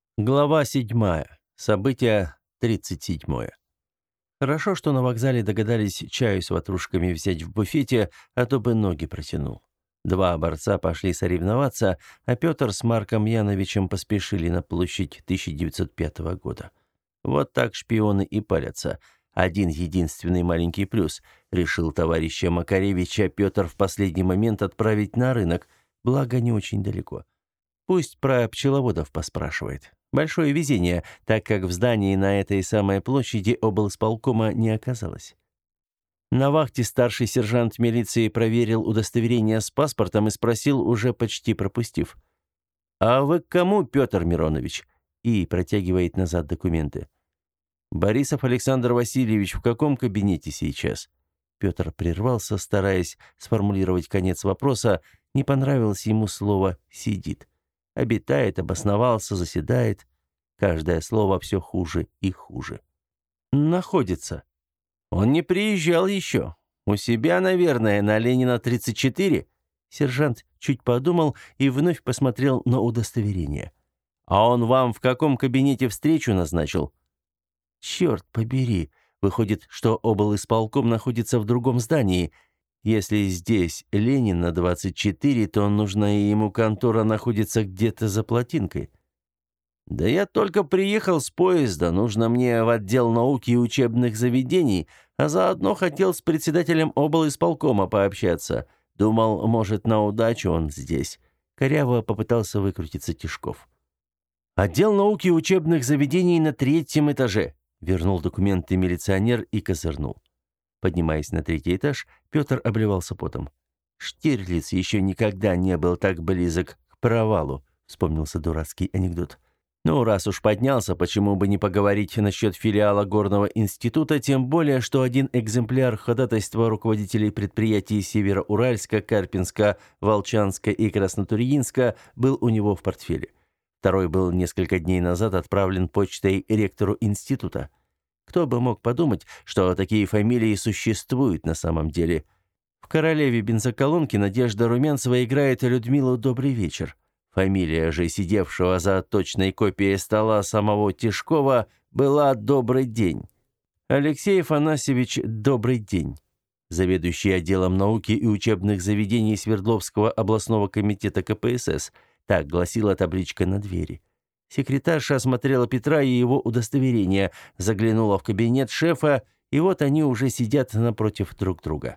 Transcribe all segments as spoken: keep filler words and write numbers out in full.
Глава седьмая. Событие тридцать седьмое. Хорошо, что на вокзале догадались чаю с ватрушками взять в буфете, а то бы ноги протянул. Два борца пошли соревноваться, а Петр с Марком Яновичем поспешили на площадь тысяча девятьсот пятого года. Вот так шпионы и палятся. Один единственный маленький плюс. Решил товарища Макаревича Петр в последний момент отправить на рынок, благо не очень далеко. Пусть про пчеловодов поспрашивает. Большое везение, так как в здании на этой самой площади облсполкома не оказалось. На вахте старший сержант милиции проверил удостоверение с паспортом и спросил, уже почти пропустив: «А вы к кому, Петр Миронович?» И протягивает назад документы. «Борисов Александр Васильевич, в каком кабинете сейчас?» Петр прервался, стараясь сформулировать конец вопроса. Не понравилось ему слово «сидит». Обитает, обосновался, заседает. Каждое слово все хуже и хуже. Находится. Он не приезжал еще. У себя, наверное, на Ленина тридцать четыре. Сержант чуть подумал и вновь посмотрел на удостоверение. А он вам в каком кабинете встречу назначил? Черт побери. Выходит, что облисполком находится в другом здании. Если здесь Ленина двадцать четыре, то нужная ему контора находится где-то за плотинкой. Да я только приехал с поезда, нужно мне в отдел науки и учебных заведений, а заодно хотел с председателем облисполкома пообщаться. Думал, может, на удачу он здесь. Коряво попытался выкрутиться Тишков. Отдел науки и учебных заведений на третьем этаже. Вернул документы милиционер и козырнул. Поднимаясь на третий этаж, Петр обливался потом. «Штирлиц еще никогда не был так близок к провалу», — вспомнился дурацкий анекдот. «Ну, раз уж поднялся, почему бы не поговорить насчет филиала Горного института, тем более, что один экземпляр ходатайства руководителей предприятий Североуральска, Карпинска, Волчанска и Краснотурьинска был у него в портфеле. Второй был несколько дней назад отправлен почтой ректору института. Кто бы мог подумать, что такие фамилии существуют на самом деле. В «Королеве бензоколонки» Надежда Румянцева играет Людмилу «Добрый вечер». Фамилия же сидевшего за точной копией стола самого Тишкова была «Добрый день». Алексей Афанасьевич «Добрый день», заведующий отделом науки и учебных заведений Свердловского областного комитета ка пэ эс эс, так гласила табличка на двери. Секретарша осмотрела Петра и его удостоверение, заглянула в кабинет шефа, и вот они уже сидят напротив друг друга.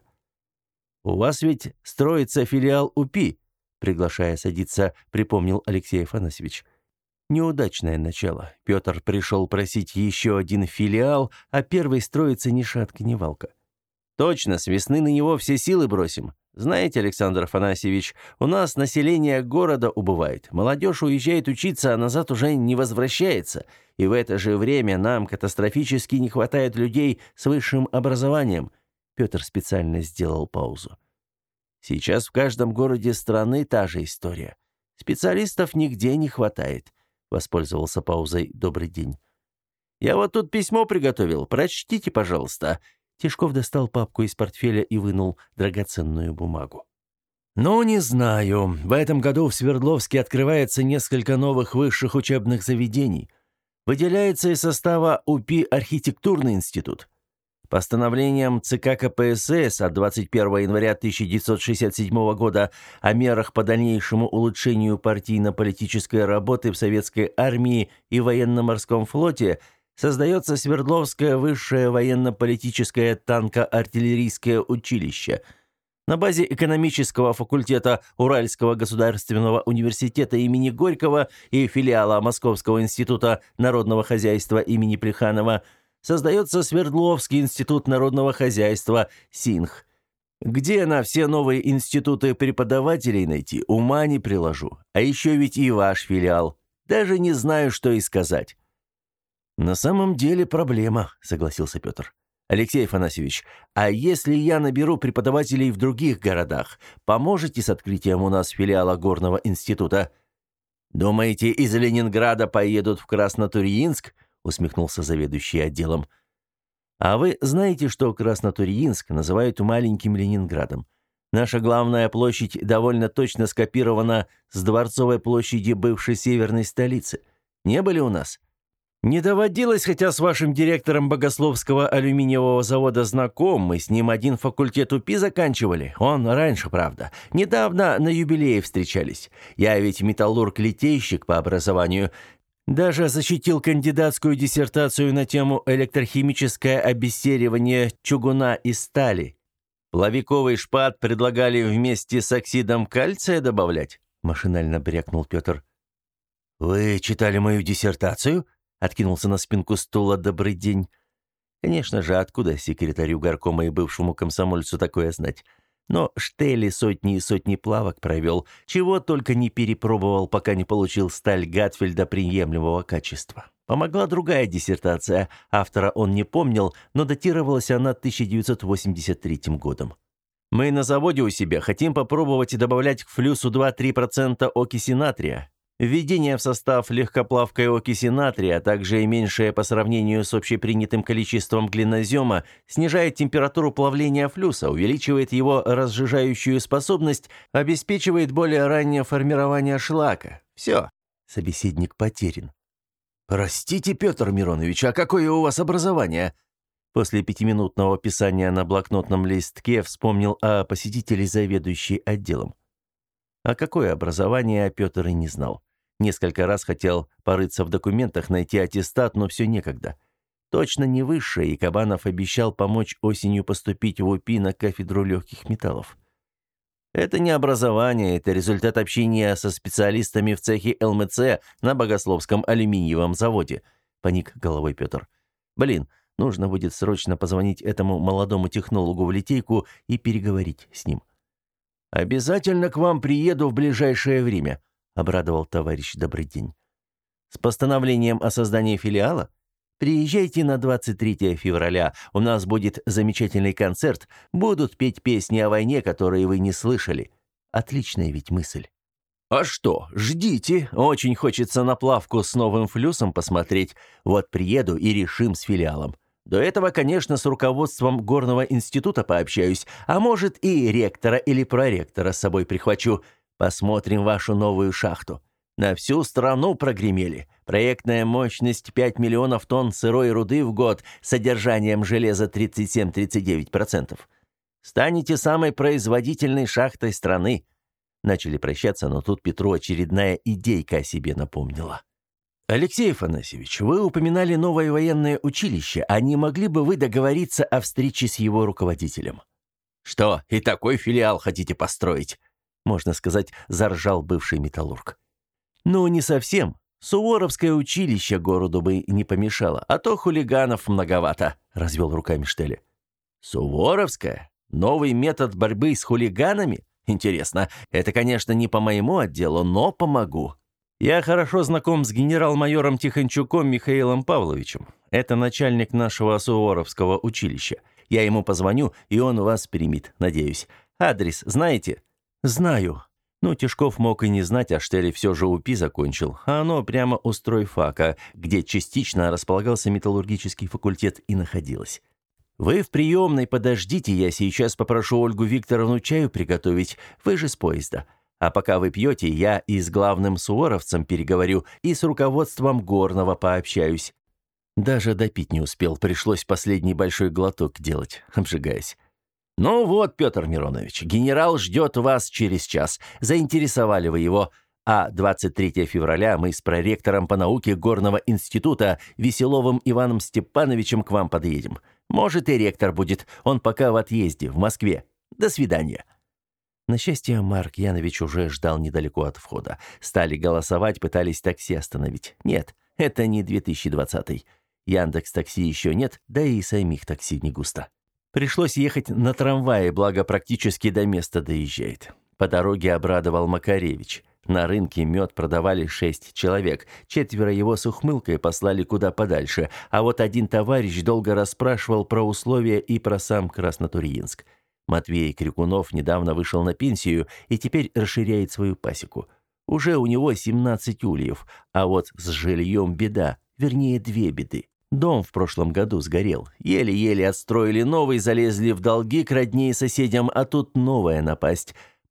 «У вас ведь строится филиал УПИ», приглашая садиться, припомнил Алексей Афанасьевич. Неудачное начало. Петр пришел просить еще один филиал, а первый строится ни шатка, ни валка. «Точно, с весны на него все силы бросим. Знаете, Александр Афанасьевич, у нас население города убывает. Молодежь уезжает учиться, а назад уже не возвращается. И в это же время нам катастрофически не хватает людей с высшим образованием». Петр специально сделал паузу. «Сейчас в каждом городе страны та же история. Специалистов нигде не хватает», — воспользовался паузой «Добрый день». «Я вот тут письмо приготовил. Прочтите, пожалуйста». Тишков достал папку из портфеля и вынул драгоценную бумагу. «Ну, не знаю. В этом году в Свердловске открывается несколько новых высших учебных заведений. Выделяется из состава УПИ архитектурный институт. Постановлением ЦК ка пэ эс эс от двадцать первого января тысяча девятьсот шестьдесят седьмого года о мерах по дальнейшему улучшению партийно-политической работы в советской армии и военно-морском флоте создается Свердловское высшее военно-политическое танко-артиллерийское училище. На базе экономического факультета Уральского государственного университета имени Горького и филиала Московского института народного хозяйства имени Плеханова создается Свердловский институт народного хозяйства СИНХ. Где на все новые институты преподавателей найти, ума не приложу. А еще ведь и ваш филиал. Даже не знаю, что и сказать». «На самом деле проблема», — согласился Петр. «Алексей Афанасьевич, а если я наберу преподавателей в других городах, поможете с открытием у нас филиала Горного института?» «Думаете, из Ленинграда поедут в Краснотурьинск?» — усмехнулся заведующий отделом. «А вы знаете, что Краснотурьинск называют маленьким Ленинградом? Наша главная площадь довольно точно скопирована с Дворцовой площади бывшей северной столицы. Не были у нас?» «Не доводилось, хотя с вашим директором Богословского алюминиевого завода знаком. Мы с ним один факультет УПИ заканчивали. Он раньше, правда. Недавно на юбилее встречались. Я ведь металлург-литейщик по образованию. Даже защитил кандидатскую диссертацию на тему электрохимическое обессеривание чугуна и стали. Плавиковый шпат предлагали вместе с оксидом кальция добавлять?» Машинально брякнул Петр. «Вы читали мою диссертацию?» Откинулся на спинку стула «Добрый день». Конечно же, откуда секретарю горкома и бывшему комсомольцу такое знать? Но Штели сотни и сотни плавок провел, чего только не перепробовал, пока не получил сталь Гатфельда приемлемого качества. Помогла другая диссертация, автора он не помнил, но датировалась она тысяча девятьсот восемьдесят третьим годом. «Мы на заводе у себя хотим попробовать добавлять к флюсу два-три процента окиси натрия. Введение в состав легкоплавкой окиси натрия, а также и меньшее по сравнению с общепринятым количеством глинозема, снижает температуру плавления флюса, увеличивает его разжижающую способность, обеспечивает более раннее формирование шлака. Все». Собеседник потерян. «Простите, Петр Миронович, а какое у вас образование?» После пятиминутного писания на блокнотном листке вспомнил о посетителе, заведующей отделом. А какое образование Петр и не знал. Несколько раз хотел порыться в документах, найти аттестат, но все некогда. Точно не высшее, и Кабанов обещал помочь осенью поступить в УПИ на кафедру легких металлов. «Это не образование, это результат общения со специалистами в цехе ЛМЦ на Богословском алюминиевом заводе», — поник головой Петр. «Блин, нужно будет срочно позвонить этому молодому технологу в литейку и переговорить с ним». «Обязательно к вам приеду в ближайшее время», — обрадовал товарищ Добрый день. «С постановлением о создании филиала? Приезжайте на двадцать третьего февраля. У нас будет замечательный концерт. Будут петь песни о войне, которые вы не слышали. Отличная ведь мысль». «А что, ждите. Очень хочется на плавку с новым флюсом посмотреть. Вот приеду и решим с филиалом. До этого, конечно, с руководством горного института пообщаюсь, а может и ректора или проректора с собой прихвачу. Посмотрим вашу новую шахту. На всю страну прогремели. Проектная мощность пять миллионов тонн сырой руды в год с содержанием железа тридцать семь - тридцать девять процентов. Станете самой производительной шахтой страны». Начали прощаться, но тут Петру очередная идейка о себе напомнила. «Алексей Афанасьевич, вы упоминали новое военное училище, а не могли бы вы договориться о встрече с его руководителем?» «Что, и такой филиал хотите построить?» Можно сказать, заржал бывший металлург. «Ну, не совсем. Суворовское училище городу бы не помешало, а то хулиганов многовато», — развел руками Штели. «Суворовское? Новый метод борьбы с хулиганами? Интересно, это, конечно, не по моему отделу, но помогу». «Я хорошо знаком с генерал-майором Тихончуком Михаилом Павловичем. Это начальник нашего Суворовского училища. Я ему позвоню, и он вас примет, надеюсь. Адрес знаете?» «Знаю». Ну, Тишков мог и не знать, а Штели все же УПИ закончил. А оно прямо у стройфака, где частично располагался металлургический факультет, и находилось. «Вы в приемной подождите, я сейчас попрошу Ольгу Викторовну чаю приготовить. Вы же с поезда. А пока вы пьете, я и с главным суворовцем переговорю, и с руководством Горного пообщаюсь». Даже допить не успел, пришлось последний большой глоток делать, обжигаясь. «Ну вот, Петр Миронович, генерал ждет вас через час. Заинтересовали вы его. А двадцать третьего февраля мы с проректором по науке Горного института Веселовым Иваном Степановичем к вам подъедем. Может, и ректор будет, он пока в отъезде, в Москве. До свидания». На счастье, Марк Янович уже ждал недалеко от входа. Стали голосовать, пытались такси остановить. Нет, это не две тысячи двадцатый. Яндекс.Такси еще нет, да и самих такси не густо. Пришлось ехать на трамвае, благо практически до места доезжает. По дороге обрадовал Макаревич. На рынке мед продавали шесть человек. Четверо его с ухмылкой послали куда подальше, а вот один товарищ долго расспрашивал про условия и про сам Краснотурьинск. Матвей Крикунов недавно вышел на пенсию и теперь расширяет свою пасеку. Уже у него семнадцать ульев, а вот с жильем беда, вернее, две беды. Дом в прошлом году сгорел. Еле-еле отстроили новый, залезли в долги к родне и соседям, а тут новая напасть.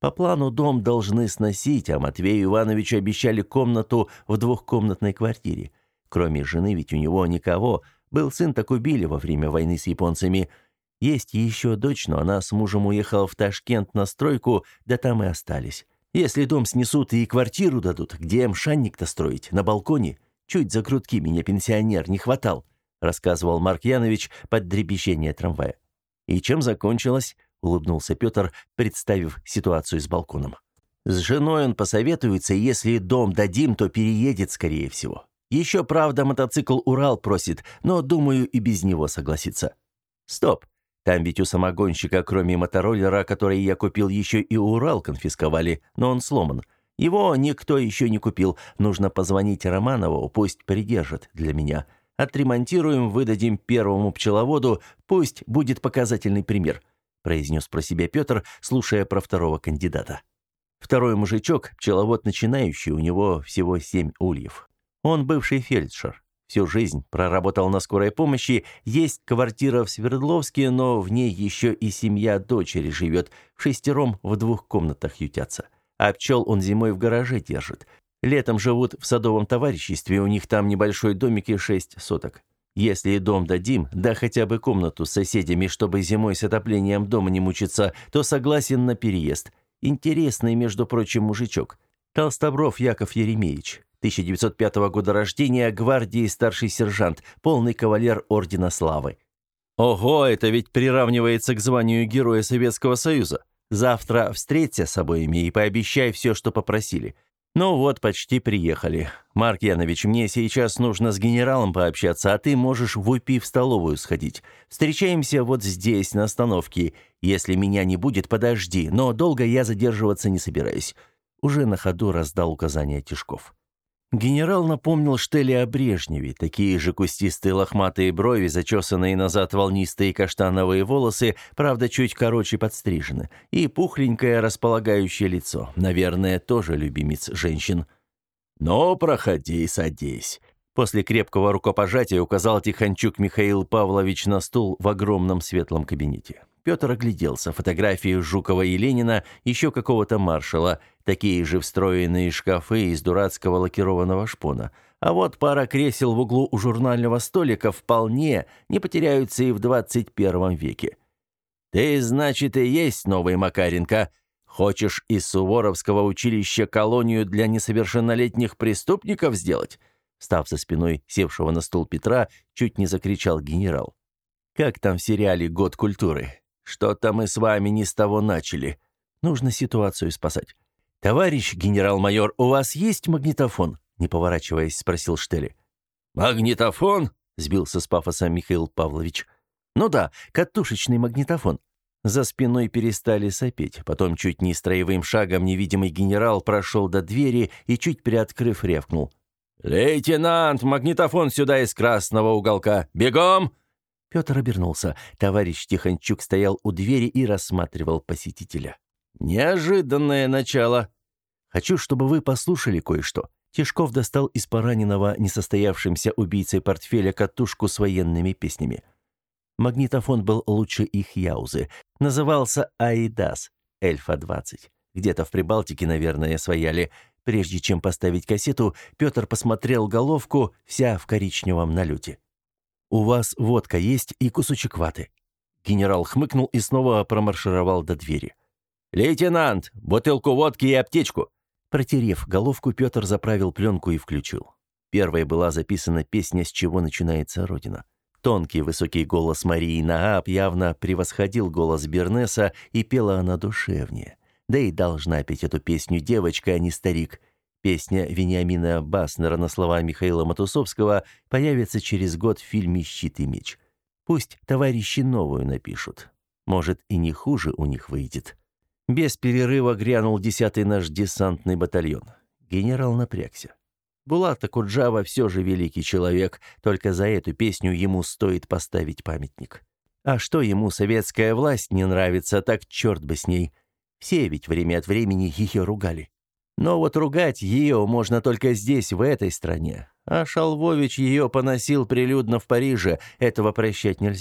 По плану дом должны сносить, а Матвею Ивановичу обещали комнату в двухкомнатной квартире. Кроме жены ведь у него никого. Был сын, так убили во время войны с японцами. Есть еще дочь, но она с мужем уехала в Ташкент на стройку, да там и остались. Если дом снесут и квартиру дадут, где мшанник-то строить? На балконе? Чуть за грудки меня пенсионер не хватал, рассказывал Марк Янович под дребезжание трамвая. И чем закончилось? Улыбнулся Петр, представив ситуацию с балконом. С женой он посоветуется, если дом дадим, то переедет, скорее всего. Еще, правда, мотоцикл «Урал» просит, но, думаю, и без него согласится. Стоп, там ведь у самогонщика, кроме мотороллера, который я купил, еще и «Урал» конфисковали, но он сломан. Его никто еще не купил. Нужно позвонить Романову, пусть придержит для меня. Отремонтируем, выдадим первому пчеловоду, пусть будет показательный пример», произнес про себя Петр, слушая про второго кандидата. Второй мужичок, пчеловод начинающий, у него всего семь ульев. Он бывший фельдшер. Всю жизнь проработал на скорой помощи, есть квартира в Свердловске, но в ней еще и семья дочери живет, в шестером в двух комнатах ютятся. А пчел он зимой в гараже держит. Летом живут в садовом товариществе, у них там небольшой домик и шесть соток. Если дом дадим, да хотя бы комнату с соседями, чтобы зимой с отоплением дома не мучиться, то согласен на переезд. Интересный, между прочим, мужичок. Толстобров Яков Еремеевич, тысяча девятьсот пятого года рождения, гвардии старший сержант, полный кавалер Ордена Славы. Ого, это ведь приравнивается к званию Героя Советского Союза. Завтра встреться с обоими и пообещай все, что попросили. Ну вот, почти приехали. Марк Янович, мне сейчас нужно с генералом пообщаться, а ты можешь в УПИ в столовую сходить. Встречаемся вот здесь, на остановке. Если меня не будет, подожди, но долго я задерживаться не собираюсь. Уже на ходу раздал указания Тишков. Генерал напомнил Штеле о Брежневе. Такие же кустистые лохматые брови, зачесанные назад волнистые каштановые волосы, правда, чуть короче подстрижены, и пухленькое располагающее лицо. Наверное, тоже любимец женщин. «Ну, проходи, садись». После крепкого рукопожатия указал Тихончук Михаил Павлович на стул в огромном светлом кабинете. Петр огляделся. Фотографии Жукова и Ленина, еще какого-то маршала, такие же встроенные шкафы из дурацкого лакированного шпона. А вот пара кресел в углу у журнального столика вполне не потеряются и в двадцать первом веке. «Ты, значит, и есть новый Макаренко? Хочешь из Суворовского училища колонию для несовершеннолетних преступников сделать?» Став за спиной севшего на стул Петра, чуть не закричал генерал. «Как там в сериале «Год культуры»? Что-то мы с вами не с того начали. Нужно ситуацию спасать. Товарищ генерал-майор, у вас есть магнитофон?» Не поворачиваясь, спросил Штеле. «Магнитофон?» — сбился с пафоса Михаил Павлович. «Ну да, катушечный магнитофон». За спиной перестали сопеть. Потом чуть не строевым шагом невидимый генерал прошел до двери и, чуть приоткрыв, рявкнул. «Лейтенант, магнитофон сюда из красного уголка! Бегом!» Петр обернулся. Товарищ Тихончук стоял у двери и рассматривал посетителя. «Неожиданное начало. Хочу, чтобы вы послушали кое-что». Тишков достал из пораненного несостоявшимся убийцей портфеля катушку с военными песнями. Магнитофон был лучше их яузы. Назывался «Аидас», «Эльфа двадцать». Где-то в Прибалтике, наверное, свояли. Прежде чем поставить кассету, Петр посмотрел головку, вся в коричневом налете. «У вас водка есть и кусочек ваты». Генерал хмыкнул и снова промаршировал до двери. «Лейтенант, бутылку водки и аптечку!» Протерев головку, Петр заправил пленку и включил. Первой была записана песня «С чего начинается Родина». Тонкий высокий голос Марии Нааб явно превосходил голос Бернеса, и пела она душевнее. Да и должна петь эту песню девочка, а не старик. Песня Вениамина Баснера на слова Михаила Матусовского появится через год в фильме «Щит и меч». Пусть товарищи новую напишут. Может, и не хуже у них выйдет. Без перерыва грянул десятый наш десантный батальон. Генерал напрягся. Булат Акуджава все же великий человек, только за эту песню ему стоит поставить памятник. А что ему советская власть не нравится, так черт бы с ней. Все ведь время от времени ее ругали. Но вот ругать ее можно только здесь, в этой стране. А Шалвович ее поносил прилюдно в Париже, этого прощать нельзя.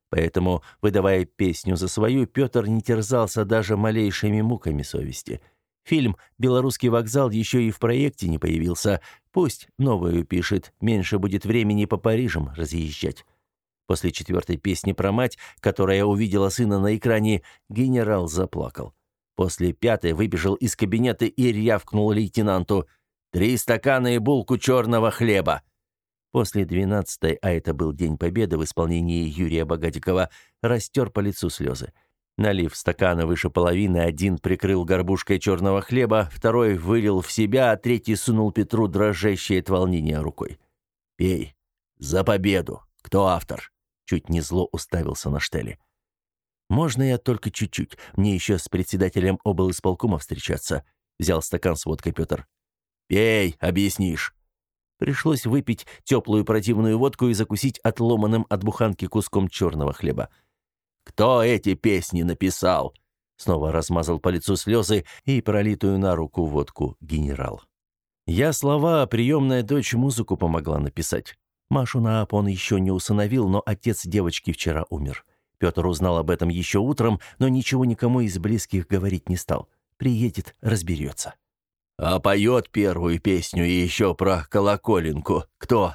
Поэтому, выдавая песню за свою, Петр не терзался даже малейшими муками совести. Фильм «Белорусский вокзал» еще и в проекте не появился. Пусть новую пишет, меньше будет времени по Парижам разъезжать. После четвертой песни про мать, которая увидела сына на экране, генерал заплакал. После пятой выбежал из кабинета и рявкнул лейтенанту: «Три стакана и булку черного хлеба!» После двенадцатой, а это был День Победы в исполнении Юрия Богодикова, растер по лицу слезы. Налив стакана выше половины, один прикрыл горбушкой черного хлеба, второй вылил в себя, а третий сунул Петру дрожащей от волнения рукой. «Пей. За победу. Кто автор?» Чуть не зло уставился на Штеле. «Можно я только чуть-чуть? Мне еще с председателем облисполкома встречаться», — взял стакан с водкой Петр. «Пей, объяснишь». Пришлось выпить теплую противную водку и закусить отломанным от буханки куском черного хлеба. «Кто эти песни написал?» Снова размазал по лицу слезы и пролитую на руку водку генерал. «Я слова, а приемная дочь музыку помогла написать. Машу Наап он еще не усыновил, но отец девочки вчера умер. Петр узнал об этом еще утром, но ничего никому из близких говорить не стал. Приедет, разберется». «А поет первую песню и еще про колоколенку кто?»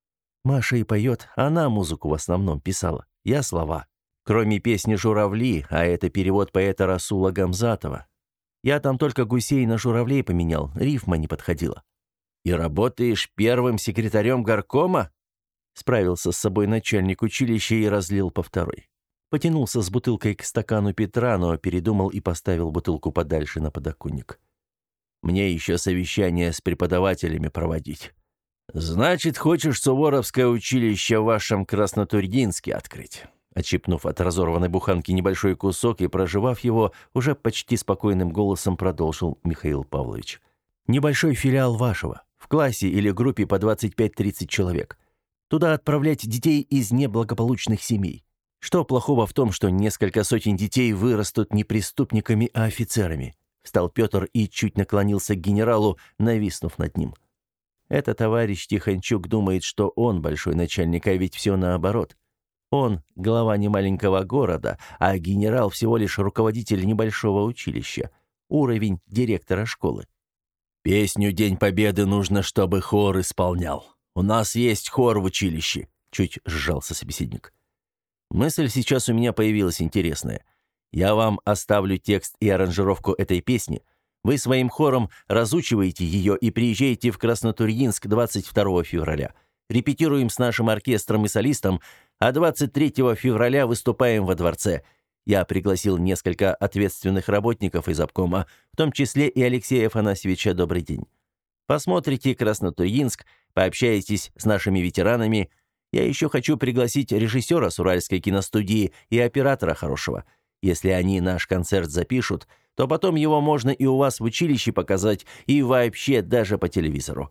«Маша и поет, она музыку в основном писала, я слова. Кроме песни «Журавли», а это перевод поэта Расула Гамзатова. Я там только гусей на журавлей поменял, рифма не подходила». «И работаешь первым секретарем горкома?» Справился с собой начальник училища и разлил по второй. Потянулся с бутылкой к стакану Петра, но передумал и поставил бутылку подальше на подоконник. «Мне еще совещание с преподавателями проводить». «Значит, хочешь Суворовское училище в вашем Краснотурьинске открыть?» Отщипнув от разорванной буханки небольшой кусок и прожевав его, уже почти спокойным голосом продолжил Михаил Павлович. «Небольшой филиал вашего, в классе или группе по двадцать пять-тридцать человек. Туда отправлять детей из неблагополучных семей. Что плохого в том, что несколько сотен детей вырастут не преступниками, а офицерами?» Встал Петр и чуть наклонился к генералу, нависнув над ним. «Это товарищ Тихончук думает, что он большой начальник, а ведь все наоборот. Он глава немаленького города, а генерал всего лишь руководитель небольшого училища. Уровень директора школы». «Песню «День Победы» нужно, чтобы хор исполнял. У нас есть хор в училище», — чуть сжался собеседник. «Мысль сейчас у меня появилась интересная. Я вам оставлю текст и аранжировку этой песни. Вы своим хором разучиваете ее и приезжаете в Краснотурьинск двадцать второго февраля. Репетируем с нашим оркестром и солистом, а двадцать третьего февраля выступаем во дворце. Я пригласил несколько ответственных работников из обкома, в том числе и Алексея Афанасьевича «Добрый день». Посмотрите Краснотурьинск, пообщаетесь с нашими ветеранами. Я еще хочу пригласить режиссера с Уральской киностудии и оператора хорошего. Если они наш концерт запишут, то потом его можно и у вас в училище показать, и вообще даже по телевизору.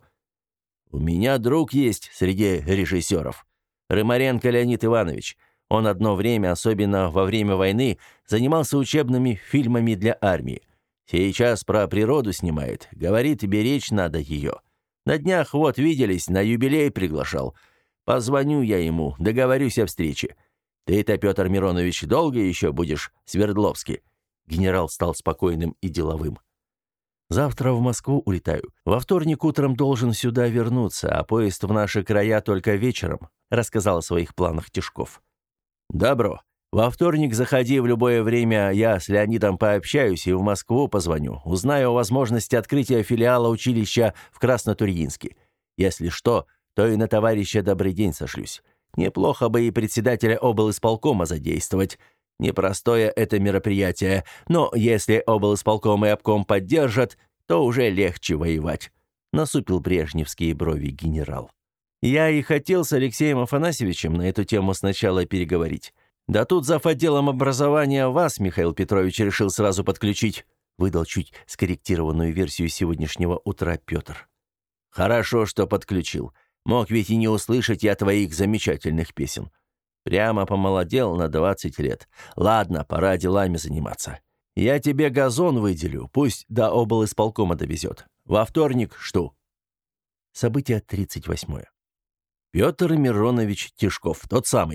У меня друг есть среди режиссеров. Рымаренко Леонид Иванович. Он одно время, особенно во время войны, занимался учебными фильмами для армии. Сейчас про природу снимает. Говорит, беречь надо ее. На днях вот виделись, на юбилей приглашал. Позвоню я ему, договорюсь о встрече. Ты-то, Петр Миронович, долго еще будешь в Свердловске?» Генерал стал спокойным и деловым. «Завтра в Москву улетаю. Во вторник утром должен сюда вернуться, а поезд в наши края только вечером», рассказал о своих планах Тишков. «Добро. Во вторник заходи в любое время, я с Леонидом пообщаюсь и в Москву позвоню. Узнаю о возможности открытия филиала училища в Краснотурьинске. Если что, то и на товарища «Добрый день» сошлюсь. Неплохо бы и председателя облисполкома задействовать. Непростое это мероприятие, но если облисполком и обком поддержат, то уже легче воевать», — насупил брежневские брови генерал. «Я и хотел с Алексеем Афанасьевичем на эту тему сначала переговорить. Да тут зав. Отделом образования вас, Михаил Петрович, решил сразу подключить», — выдал чуть скорректированную версию сегодняшнего утра Петр. «Хорошо, что подключил. Мог ведь и не услышать я твоих замечательных песен. Прямо помолодел на двадцать лет. Ладно, пора делами заниматься. Я тебе газон выделю, пусть до облисполкома довезет. Во вторник жду». Событие тридцать восьмое. «Петр Миронович Тишков, тот самый», —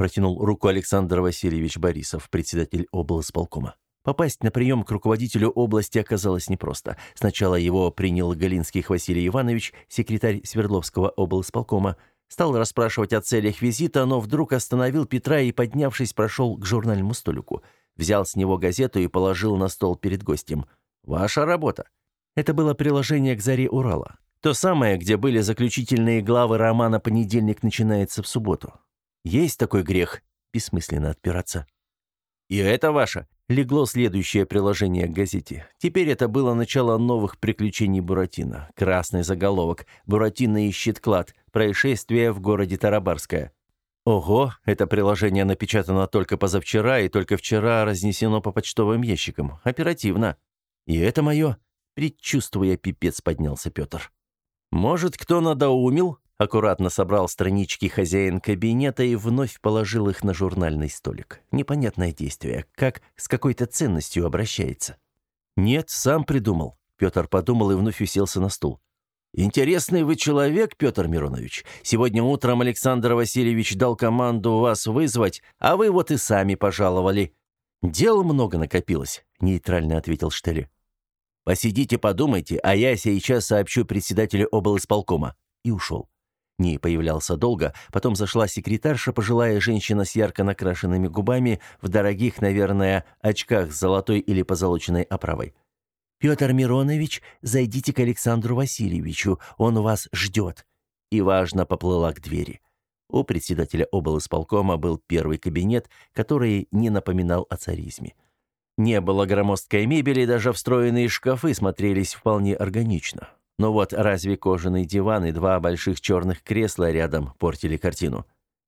протянул руку Александр Васильевич Борисов, председатель облсполкома. Попасть на прием к руководителю области оказалось непросто. Сначала его принял Галинских Василий Иванович, секретарь Свердловского облсполкома, стал расспрашивать о целях визита, но вдруг остановил Петра и, поднявшись, прошел к журнальному столику. Взял с него газету и положил на стол перед гостем. «Ваша работа». Это было приложение к «Заре Урала». То самое, где были заключительные главы романа «Понедельник начинается в субботу». Есть такой грех – бессмысленно отпираться. «И это ваше?» – легло следующее приложение к газете. Теперь это было начало новых приключений Буратино. Красный заголовок «Буратино ищет клад. Происшествие в городе Тарабарское». Ого, это приложение напечатано только позавчера и только вчера разнесено по почтовым ящикам. Оперативно. И это мое. Предчувствуя пипец, поднялся Петр. Может, кто надоумил? Аккуратно собрал странички хозяин кабинета и вновь положил их на журнальный столик. Непонятное действие, как с какой-то ценностью обращается. Нет, сам придумал. Петр подумал и вновь уселся на стул. «Интересный вы человек, Петр Миронович. Сегодня утром Александр Васильевич дал команду вас вызвать, а вы вот и сами пожаловали». «Дел много накопилось», — нейтрально ответил Штелли. «Посидите, подумайте, а я сейчас сообщу председателю облсполкома». И ушел. Не появлялся долго, потом зашла секретарша, пожилая женщина с ярко накрашенными губами, в дорогих, наверное, очках с золотой или позолоченной оправой. «Петр Миронович, зайдите к Александру Васильевичу, он вас ждет». И важно поплыла к двери. У председателя облсполкома был первый кабинет, который не напоминал о царизме. Не было громоздкой мебели, даже встроенные шкафы смотрелись вполне органично. Но вот разве кожаный диван и два больших черных кресла рядом портили картину?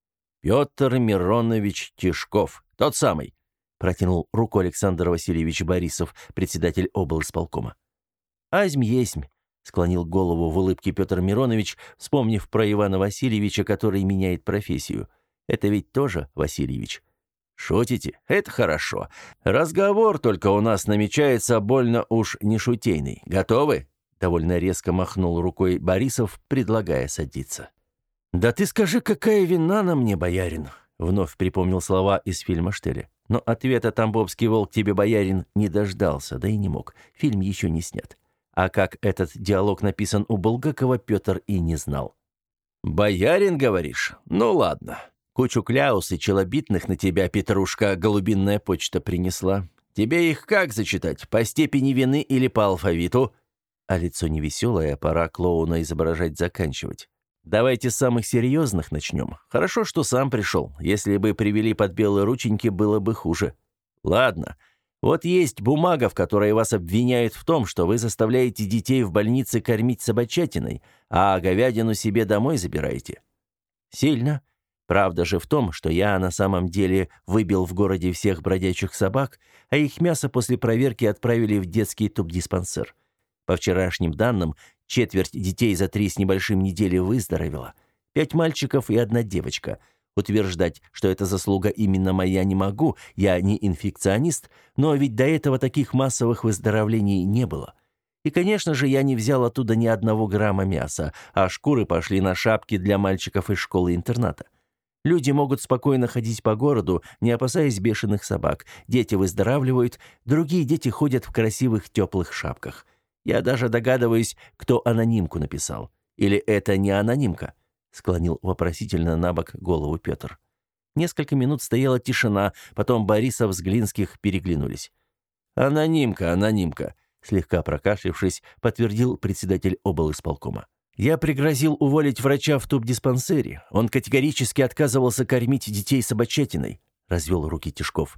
«Петр Миронович Тишков, тот самый», — протянул руку Александр Васильевич Борисов, председатель облсполкома. «Азмь-есмь», — склонил голову в улыбке Петр Миронович, вспомнив про Ивана Васильевича, который меняет профессию. «Это ведь тоже Васильевич». «Шутите? Это хорошо. Разговор только у нас намечается больно уж не шутейный. Готовы?» Довольно резко махнул рукой Борисов, предлагая садиться. «Да ты скажи, какая вина на мне, боярин?» Вновь припомнил слова из фильма Штеля. Но ответа «Тамбовский волк тебе, боярин» не дождался, да и не мог. Фильм еще не снят. А как этот диалог написан у Булгакова, Петр и не знал. «Боярин, говоришь? Ну ладно. Кучу кляус и челобитных на тебя, Петрушка, голубинная почта принесла. Тебе их как зачитать? По степени вины или по алфавиту?» А лицо невеселое, пора клоуна изображать заканчивать. «Давайте с самых серьезных начнем. Хорошо, что сам пришел. Если бы привели под белые рученьки, было бы хуже. Ладно. Вот есть бумага, в которой вас обвиняют в том, что вы заставляете детей в больнице кормить собачатиной, а говядину себе домой забираете. Сильно. Правда же в том, что я на самом деле выбил в городе всех бродячих собак, а их мясо после проверки отправили в детский тубдиспансер. По вчерашним данным, четверть детей за три с небольшим недели выздоровела. Пять мальчиков и одна девочка. Утверждать, что это заслуга именно моя, не могу, я не инфекционист, но ведь до этого таких массовых выздоровлений не было. И, конечно же, я не взял оттуда ни одного грамма мяса, а шкуры пошли на шапки для мальчиков из школы-интерната. Люди могут спокойно ходить по городу, не опасаясь бешеных собак. Дети выздоравливают, другие дети ходят в красивых теплых шапках. Я даже догадываюсь, кто анонимку написал. Или это не анонимка?» Склонил вопросительно на бок голову Петр. Несколько минут стояла тишина, потом Борисов с Глинских переглянулись. «Анонимка, анонимка», слегка прокашлявшись, подтвердил председатель облисполкома. «Я пригрозил уволить врача в тубдиспансере. Он категорически отказывался кормить детей собачатиной», развел руки Тишков.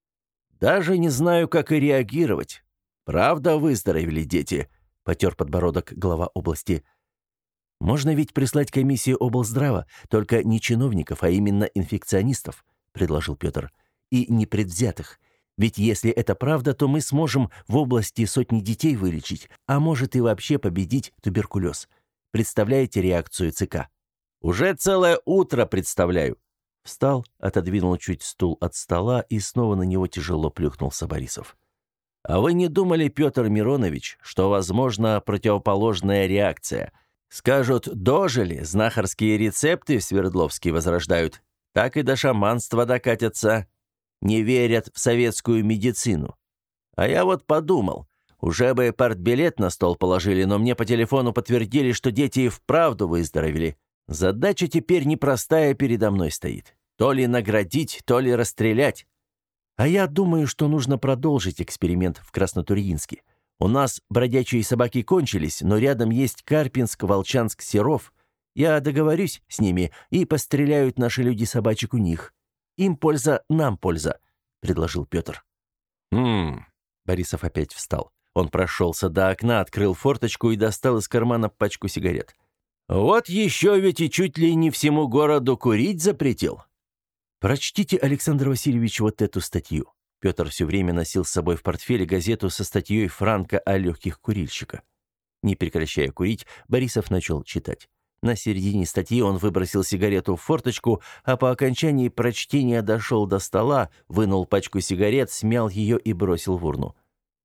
«Даже не знаю, как и реагировать. Правда выздоровели дети?» потер подбородок глава области. «Можно ведь прислать комиссию облздрава, только не чиновников, а именно инфекционистов», предложил Петр. «И непредвзятых. Ведь если это правда, то мы сможем в области сотни детей вылечить, а может и вообще победить туберкулез. Представляете реакцию ЦК?» «Уже целое утро представляю». Встал, отодвинул чуть стул от стола и снова на него тяжело плюхнулся Борисов. «А вы не думали, Петр Миронович, что возможна противоположная реакция? Скажут, дожили, знахарские рецепты в Свердловске возрождают. так и до шаманства докатятся. Не верят в советскую медицину. А я вот подумал, уже бы партбилет на стол положили, но мне по телефону подтвердили, что дети и вправду выздоровели. Задача теперь непростая передо мной стоит. То ли наградить, то ли расстрелять. А я думаю, что нужно продолжить эксперимент в Краснотурьинске. У нас бродячие собаки кончились, но рядом есть Карпинск, Волчанск, Серов. Я договорюсь с ними, и постреляют наши люди собачек у них. Им польза, нам польза», — предложил Петр. «Хм...» — Борисов опять встал. Он прошелся до окна, открыл форточку и достал из кармана пачку сигарет. «Вот еще ведь и чуть ли не всему городу курить запретил». «Прочтите, Александр Васильевич, вот эту статью». Петр все время носил с собой в портфеле газету со статьей Франка о легких курильщиках. Не прекращая курить, Борисов начал читать. На середине статьи он выбросил сигарету в форточку, а по окончании прочтения дошел до стола, вынул пачку сигарет, смял ее и бросил в урну.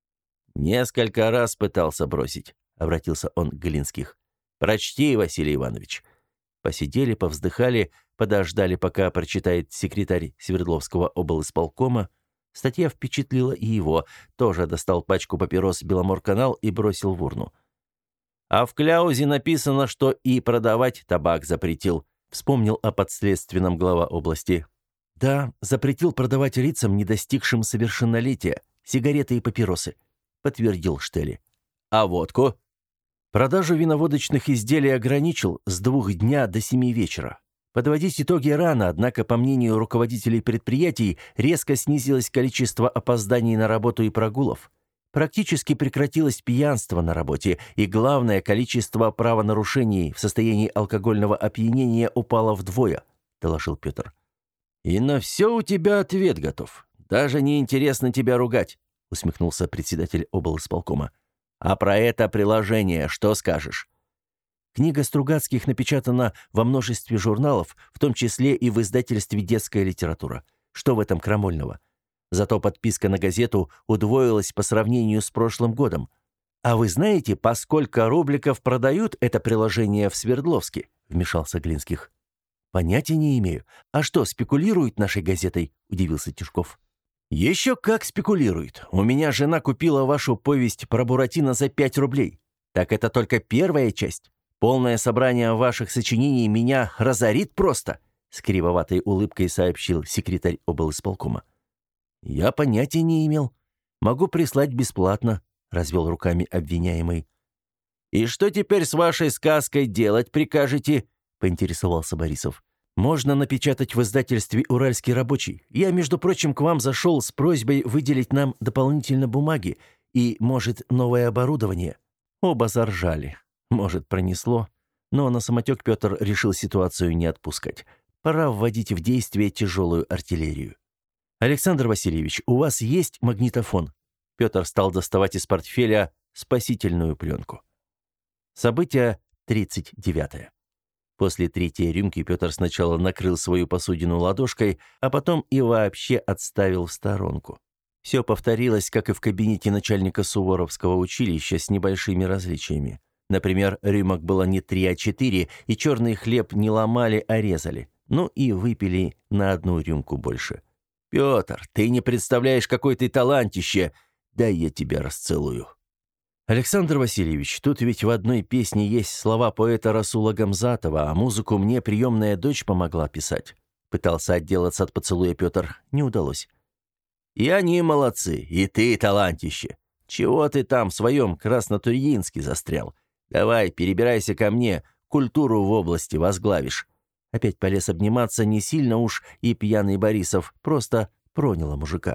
«Несколько раз пытался бросить», — обратился он к Глинских. «Прочти, Василий Иванович». Посидели, повздыхали, подождали, пока прочитает секретарь Свердловского облисполкома. Статья впечатлила и его. Тоже достал пачку папирос «Беломорканал» и бросил в урну. «А в кляузе написано, что и продавать табак запретил», — вспомнил о подследственном глава области. «Да, запретил продавать лицам, не достигшим совершеннолетия, сигареты и папиросы», — подтвердил Штели. «А водку?» «Продажу виноводочных изделий ограничил с двух дня до семи вечера. Подводить итоги рано, однако, по мнению руководителей предприятий, резко снизилось количество опозданий на работу и прогулов. Практически прекратилось пьянство на работе, и главное, количество правонарушений в состоянии алкогольного опьянения упало вдвое», — доложил Петр. «И на все у тебя ответ готов. Даже не интересно тебя ругать», — усмехнулся председатель облисполкома. «А про это приложение что скажешь?» Книга Стругацких напечатана во множестве журналов, в том числе и в издательстве «Детская литература». Что в этом крамольного? Зато подписка на газету удвоилась по сравнению с прошлым годом. А вы знаете, по сколько рубликов продают это приложение в Свердловске? Вмешался Глинских. Понятия не имею. А что, спекулируют нашей газетой? Удивился Тишков. Еще как спекулируют. У меня жена купила вашу повесть про Буратино за пять рублей. Так это только первая часть. Полное собрание ваших сочинений меня разорит просто, с кривоватой улыбкой сообщил секретарь облисполкома. Я понятия не имел. Могу прислать бесплатно, развел руками обвиняемый. И что теперь с вашей сказкой делать прикажете? Поинтересовался Борисов. Можно напечатать в издательстве «Уральский рабочий». Я, между прочим, к вам зашел с просьбой выделить нам дополнительно бумаги и, может, новое оборудование. Оба заржали. Может, пронесло. Но на самотек Петр решил ситуацию не отпускать. Пора вводить в действие тяжелую артиллерию. «Александр Васильевич, у вас есть магнитофон?» Петр стал доставать из портфеля спасительную пленку. Событие тридцать девятое. После третьей рюмки Петр сначала накрыл свою посудину ладошкой, а потом и вообще отставил в сторонку. Все повторилось, как и в кабинете начальника Суворовского училища, с небольшими различиями. Например, рюмок было не три, а четыре, и черный хлеб не ломали, а резали. Ну и выпили на одну рюмку больше. «Петр, ты не представляешь, какой ты талантище! Дай я тебя расцелую». «Александр Васильевич, тут ведь в одной песне есть слова поэта Расула Гамзатова, а музыку мне приемная дочь помогла писать». Пытался отделаться от поцелуя Петр, не удалось. «И они молодцы, и ты талантище. Чего ты там в своем Краснотурьинске застрял? Давай, перебирайся ко мне, культуру в области возглавишь». Опять полез обниматься, не сильно уж и пьяный Борисов, просто проняло мужика.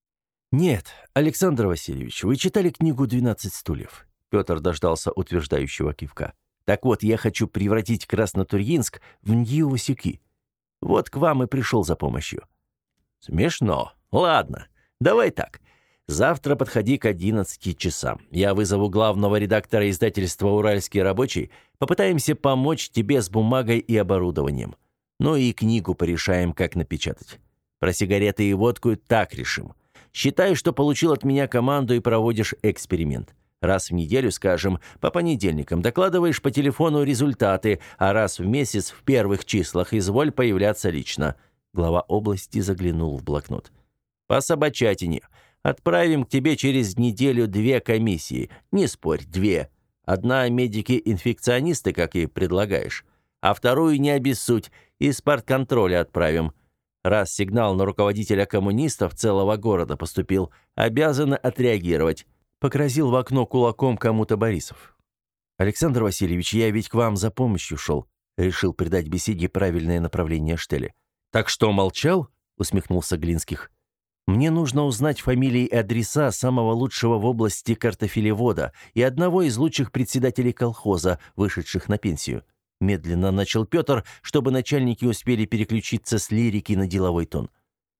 «Нет, Александр Васильевич, вы читали книгу «двенадцать стульев»?» Петр дождался утверждающего кивка. «Так вот, я хочу превратить Краснотурьинск в Нью-Васюки. Вот к вам и пришел за помощью». «Смешно. Ладно, давай так. Завтра подходи к одиннадцати часам. Я вызову главного редактора издательства «Уральский рабочий». Попытаемся помочь тебе с бумагой и оборудованием. Ну и книгу порешаем, как напечатать. Про сигареты и водку так решим. Считай, что получил от меня команду и проводишь эксперимент. Раз в неделю, скажем, по понедельникам докладываешь по телефону результаты, а раз в месяц в первых числах изволь появляться лично. Глава области заглянул в блокнот. «По собачатине. Отправим к тебе через неделю две комиссии. Не спорь, две. Одна медики-инфекционисты, как и предлагаешь, а вторую не обессудь, из партконтроля отправим. Раз сигнал на руководителя коммунистов целого города поступил, обязаны отреагировать». Погрозил в окно кулаком кому-то Борисов. «Александр Васильевич, я ведь к вам за помощью шел», — решил придать беседе правильное направление Штеле. «Так что, молчал?» — усмехнулся Глинских. «Мне нужно узнать фамилии и адреса самого лучшего в области картофелевода и одного из лучших председателей колхоза, вышедших на пенсию». Медленно начал Петр, чтобы начальники успели переключиться с лирики на деловой тон.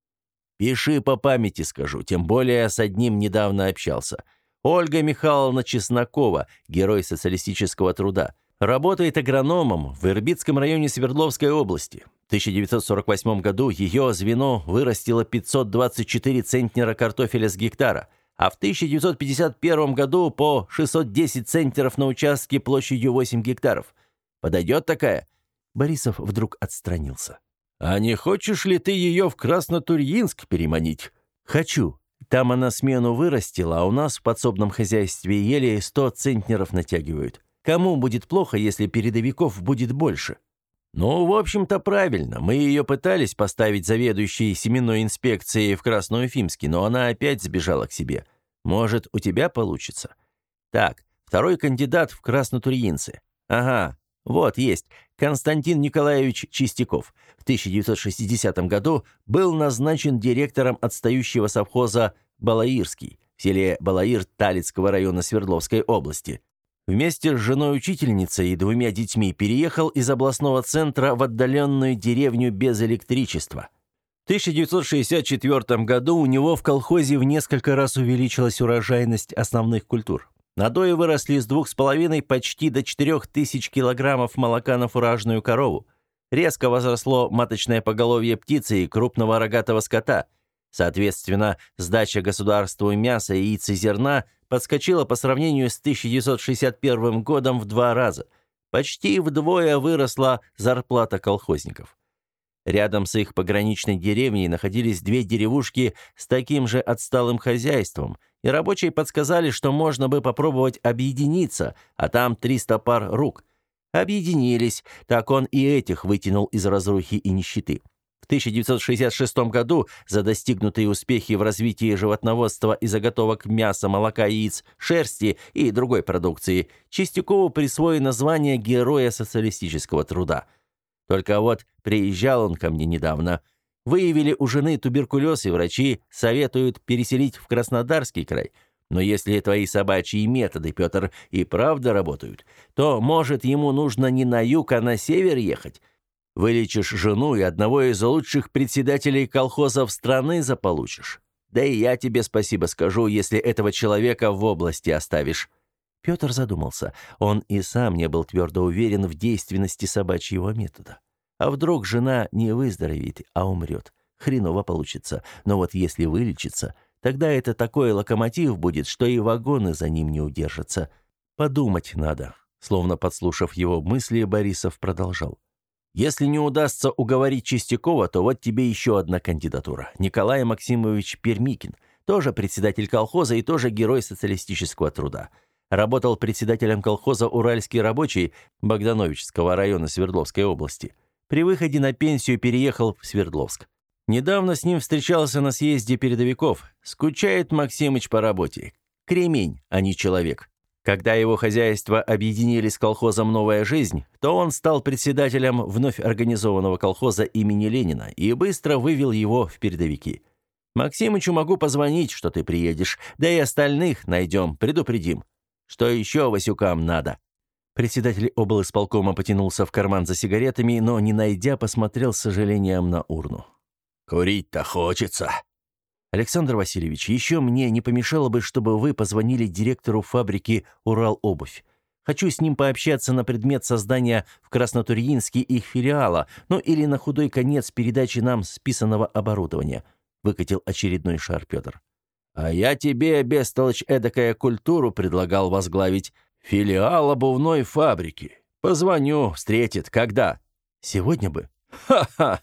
«Пиши по памяти, скажу, тем более с одним недавно общался. Ольга Михайловна Чеснокова, герой социалистического труда. Работает агрономом в Ирбитском районе Свердловской области. В тысяча девятьсот сорок восьмом году ее звено вырастило пятьсот двадцать четыре центнера картофеля с гектара, а в тысяча девятьсот пятьдесят первом году по шестьсот десять центнеров на участке площадью восемь гектаров. Подойдет такая?» Борисов вдруг отстранился. «А не хочешь ли ты ее в Краснотурьинск переманить?» «Хочу. Там она смену вырастила, а у нас в подсобном хозяйстве еле сто центнеров натягивают. Кому будет плохо, если передовиков будет больше?» «Ну, в общем-то, правильно. Мы ее пытались поставить заведующей семенной инспекцией в Красноуфимске, но она опять сбежала к себе. Может, у тебя получится?» «Так, второй кандидат в Краснотурьинцы. Ага, вот есть. Константин Николаевич Чистяков. В тысяча девятьсот шестидесятом году был назначен директором отстающего совхоза «Балаирский» в селе Балаир Талицкого района Свердловской области. Вместе с женой-учительницей и двумя детьми переехал из областного центра в отдаленную деревню без электричества. В тысяча девятьсот шестьдесят четвёртом году у него в колхозе в несколько раз увеличилась урожайность основных культур. Надои выросли с двух с половиной почти до четырех тысяч килограммов молока на фуражную корову. Резко возросло маточное поголовье птицы и крупного рогатого скота. Соответственно, сдача государству мяса, яиц и зерна подскочила по сравнению с тысяча девятьсот шестьдесят первым годом в два раза. Почти вдвое выросла зарплата колхозников. Рядом с их пограничной деревней находились две деревушки с таким же отсталым хозяйством, и рабочие подсказали, что можно бы попробовать объединиться, а там триста пар рук. Объединились, так он и этих вытянул из разрухи и нищеты. В тысяча девятьсот шестьдесят шестом году за достигнутые успехи в развитии животноводства и заготовок мяса, молока, яиц, шерсти и другой продукции Чистякову присвоено звание Героя социалистического труда. Только вот приезжал он ко мне недавно. Выявили у жены туберкулез, и врачи советуют переселить в Краснодарский край. Но если твои собачьи методы, Петр, и правда работают, то, может, ему нужно не на юг, а на север ехать. Вылечишь жену и одного из лучших председателей колхозов страны заполучишь. Да и я тебе спасибо скажу, если этого человека в области оставишь». Петр задумался. Он и сам не был твердо уверен в действенности собачьего метода. А вдруг жена не выздоровеет, а умрет? Хреново получится. Но вот если вылечится, тогда это такой локомотив будет, что и вагоны за ним не удержатся. Подумать надо. Словно подслушав его мысли, Борисов продолжал. Если не удастся уговорить Чистякова, то вот тебе еще одна кандидатура. Николай Максимович Пермикин. Тоже председатель колхоза и тоже герой социалистического труда. Работал председателем колхоза «Уральский рабочий» Богдановичского района Свердловской области. При выходе на пенсию переехал в Свердловск. Недавно с ним встречался на съезде передовиков. Скучает Максимыч по работе. Кремень, а не человек. Когда его хозяйство объединили с колхозом «Новая жизнь», то он стал председателем вновь организованного колхоза имени Ленина и быстро вывел его в передовики. «Максимычу могу позвонить, что ты приедешь, да и остальных найдем, предупредим. Что еще Васюкам надо?» Председатель облисполкома потянулся в карман за сигаретами, но, не найдя, посмотрел с сожалением на урну. «Курить-то хочется». «Александр Васильевич, еще мне не помешало бы, чтобы вы позвонили директору фабрики «Уралобувь». Хочу с ним пообщаться на предмет создания в Краснотурьинске их филиала, ну или на худой конец передачи нам списанного оборудования», — выкатил очередной шар Петр. «А я тебе, бестолочь эдакая, культуру предлагал возглавить. Филиал обувной фабрики. Позвоню, встретит. Когда?» «Сегодня бы». «Ха-ха!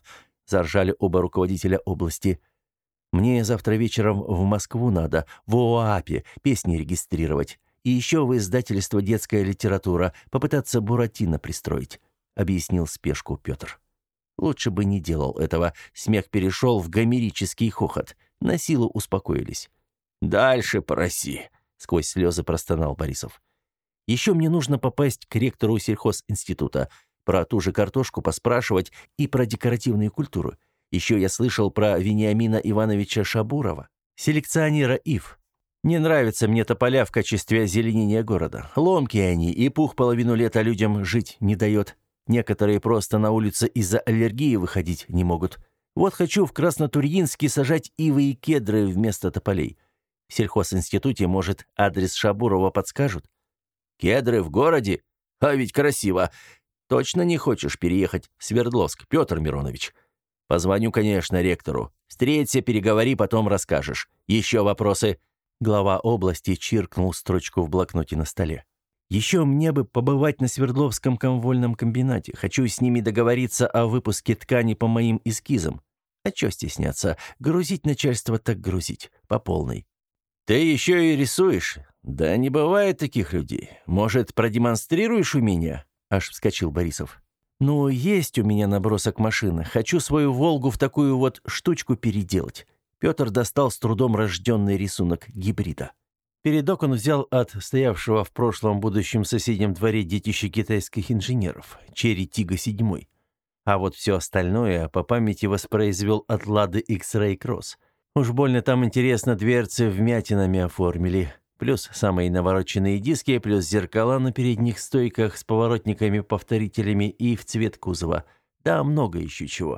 — заржали оба руководителя области. «Мне завтра вечером в Москву надо, в ОААПе, песни регистрировать. И еще в издательство «Детская литература» попытаться Буратино пристроить», — объяснил спешку Петр. Лучше бы не делал этого. Смех перешел в гомерический хохот. На силу успокоились. «Дальше проси», — сквозь слезы простонал Борисов. «Еще мне нужно попасть к ректору сельхозинститута, про ту же картошку поспрашивать и про декоративную культуру. Еще я слышал про Вениамина Ивановича Шабурова, селекционера ив. Не нравятся мне тополя в качестве озеленения города. Ломкие они, и пух половину лета людям жить не дает. Некоторые просто на улице из-за аллергии выходить не могут. Вот хочу в Краснотурьинске сажать ивы и кедры вместо тополей. В сельхозинституте, может, адрес Шабурова подскажут? Кедры в городе? А ведь красиво. Точно не хочешь переехать в Свердловск, Петр Миронович? Позвоню, конечно, ректору. Встреться, переговори, потом расскажешь. Еще вопросы?» Глава области чиркнул строчку в блокноте на столе. «Еще мне бы побывать на Свердловском комвольном комбинате. Хочу с ними договориться о выпуске ткани по моим эскизам. А чё стесняться? Грузить начальство так грузить. По полной». «Ты еще и рисуешь? Да не бывает таких людей. Может, продемонстрируешь у меня?» Аж вскочил Борисов. «Ну, есть у меня набросок машины. Хочу свою «Волгу» в такую вот штучку переделать». Петр достал с трудом рожденный рисунок гибрида. Передок он взял от стоявшего в прошлом-будущем соседнем дворе детища китайских инженеров, Черри Тига седьмой. А вот все остальное по памяти воспроизвел от Лады X-Ray Cross. Уж больно там интересно дверцы вмятинами оформили. Плюс самые навороченные диски, плюс зеркала на передних стойках с поворотниками-повторителями и в цвет кузова. Да много еще чего.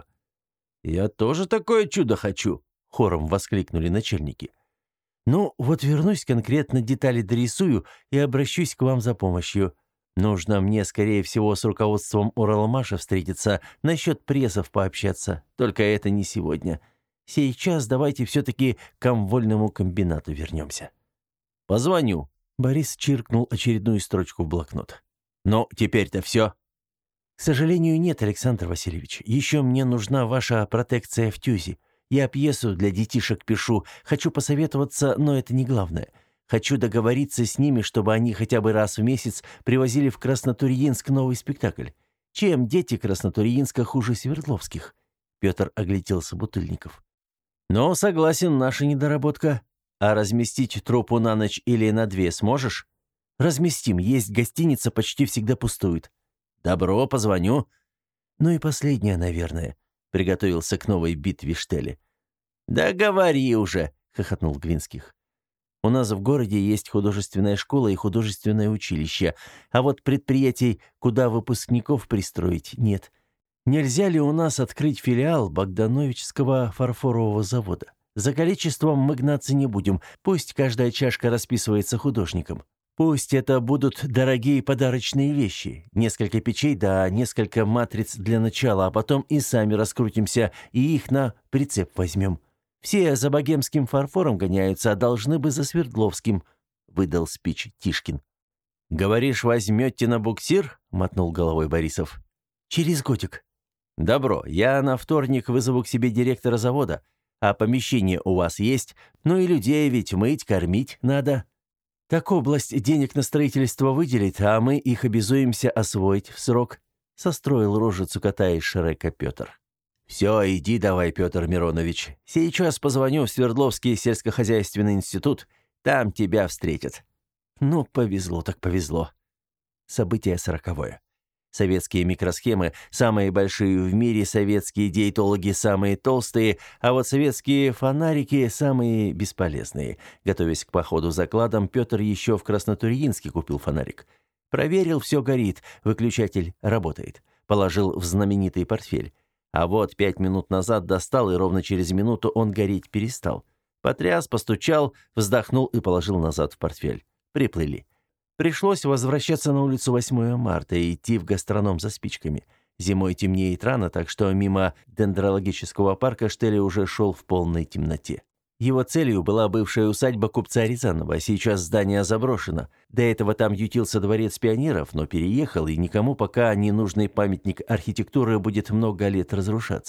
«Я тоже такое чудо хочу!» — хором воскликнули начальники. «Ну, вот вернусь, конкретно детали дорисую и обращусь к вам за помощью. Нужно мне, скорее всего, с руководством Уралмаша встретиться, насчет прессов пообщаться. Только это не сегодня. Сейчас давайте все-таки к комвольному комбинату вернемся». «Позвоню». Борис чиркнул очередную строчку в блокнот. «Ну, теперь-то все?» «К сожалению, нет, Александр Васильевич. Еще мне нужна ваша протекция в ТЮЗе. Я пьесу для детишек пишу. Хочу посоветоваться, но это не главное. Хочу договориться с ними, чтобы они хотя бы раз в месяц привозили в Краснотурьинск новый спектакль. Чем дети Краснотурьинска хуже Свердловских?» Петр оглядел собутыльников. «Ну, согласен, наша недоработка. А разместить труппу на ночь или на две сможешь?» «Разместим. Есть гостиница, почти всегда пустует». «Добро, позвоню». «Ну и последнее, наверное». Приготовился к новой битве Штелли. «Да говори уже», — хохотнул Глинских. «У нас в городе есть художественная школа и художественное училище, а вот предприятий, куда выпускников пристроить, нет. Нельзя ли у нас открыть филиал Богдановичского фарфорового завода? За количеством мы гнаться не будем, пусть каждая чашка расписывается художником. Пусть это будут дорогие подарочные вещи, несколько печей да несколько матриц для начала, а потом и сами раскрутимся и их на прицеп возьмем. Все за богемским фарфором гоняются, а должны бы за Свердловским», — выдал спич Тишкин. «Говоришь, возьмете на буксир?» — мотнул головой Борисов. «Через годик». «Добро, я на вторник вызову к себе директора завода. А помещение у вас есть? Ну и людей ведь мыть, кормить надо». «Так область денег на строительство выделит, а мы их обязуемся освоить в срок», — состроил рожицу кота из Шрека Петр. «Все, иди давай, Петр Миронович. Сейчас позвоню в Свердловский сельскохозяйственный институт. Там тебя встретят». Ну, повезло так повезло. Событие сороковое. Советские микросхемы самые большие в мире, советские диетологи самые толстые, а вот советские фонарики самые бесполезные. Готовясь к походу за кладом, Петр еще в Краснотурьинске купил фонарик. Проверил, все горит, выключатель работает. Положил в знаменитый портфель. А вот пять минут назад достал, и ровно через минуту он гореть перестал. Потряс, постучал, вздохнул и положил назад в портфель. Приплыли. Пришлось возвращаться на улицу восьмое марта и идти в гастроном за спичками. Зимой темнеет рано, так что мимо дендрологического парка Штелли уже шел в полной темноте. Его целью была бывшая усадьба купца Рязанова, а сейчас здание заброшено. До этого там ютился дворец пионеров, но переехал, и никому пока ненужный памятник архитектуры будет много лет разрушаться.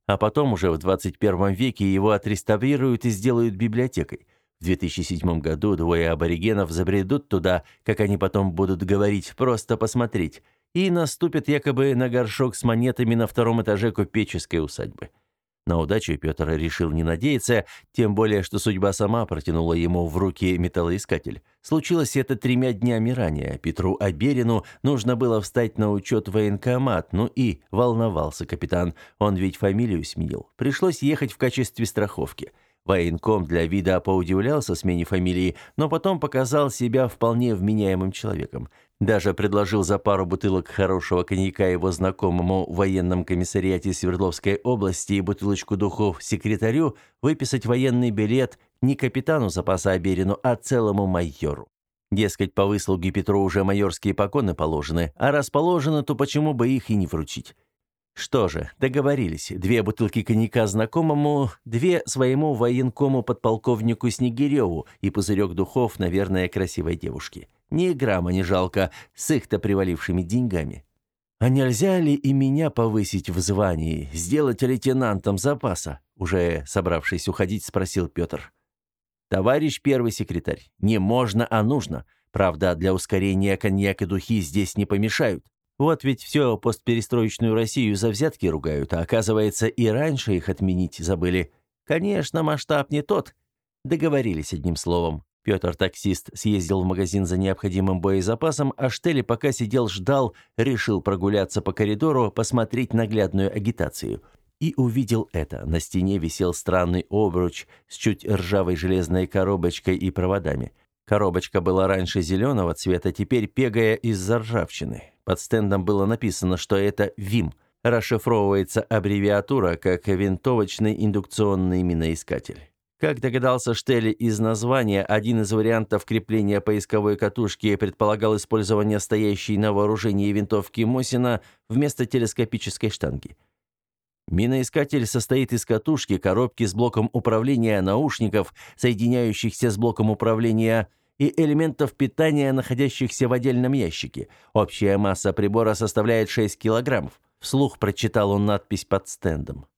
А потом уже в двадцать первом веке его отреставрируют и сделают библиотекой. В две тысячи седьмом году двое аборигенов забредут туда, как они потом будут говорить, просто посмотреть, и наступят якобы на горшок с монетами на втором этаже купеческой усадьбы. На удачу Петр решил не надеяться, тем более, что судьба сама протянула ему в руки металлоискатель. Случилось это тремя днями ранее. Петру Аверину нужно было встать на учет в военкомат, ну и волновался капитан, он ведь фамилию сменил. Пришлось ехать в качестве страховки. Военком для вида поудивлялся смене фамилии, но потом показал себя вполне вменяемым человеком. Даже предложил за пару бутылок хорошего коньяка его знакомому в военном комиссариате Свердловской области и бутылочку духов секретарю выписать военный билет не капитану запаса Аверину, а целому майору. Дескать, по выслуге Петру уже майорские погоны положены, а раз положено, то почему бы их и не вручить? Что же, договорились. Две бутылки коньяка знакомому, две своему военкому подполковнику Снегиреву и пузырек духов, наверное, красивой девушке. Ни грамма не жалко, с их-то привалившими деньгами. «А нельзя ли и меня повысить в звании, сделать лейтенантом запаса?» Уже собравшись уходить, спросил Петр. «Товарищ первый секретарь, не можно, а нужно. Правда, для ускорения коньяк и духи здесь не помешают. Вот ведь все постперестроечную Россию за взятки ругают, а оказывается, и раньше их отменить забыли. Конечно, масштаб не тот». Договорились одним словом. Петр-таксист съездил в магазин за необходимым боезапасом, а Штели пока сидел, ждал, решил прогуляться по коридору, посмотреть наглядную агитацию. И увидел это. На стене висел странный обруч с чуть ржавой железной коробочкой и проводами. Коробочка была раньше зеленого цвета, теперь пегая из-за ржавчины. Под стендом было написано, что это ВИМ. Расшифровывается аббревиатура как «Винтовочный индукционный миноискатель». Как догадался Штели из названия, один из вариантов крепления поисковой катушки предполагал использование стоящей на вооружении винтовки Мосина вместо телескопической штанги. Миноискатель состоит из катушки, коробки с блоком управления, наушников, соединяющихся с блоком управления, и элементов питания, находящихся в отдельном ящике. Общая масса прибора составляет шесть килограммов. Вслух прочитал он надпись под стендом.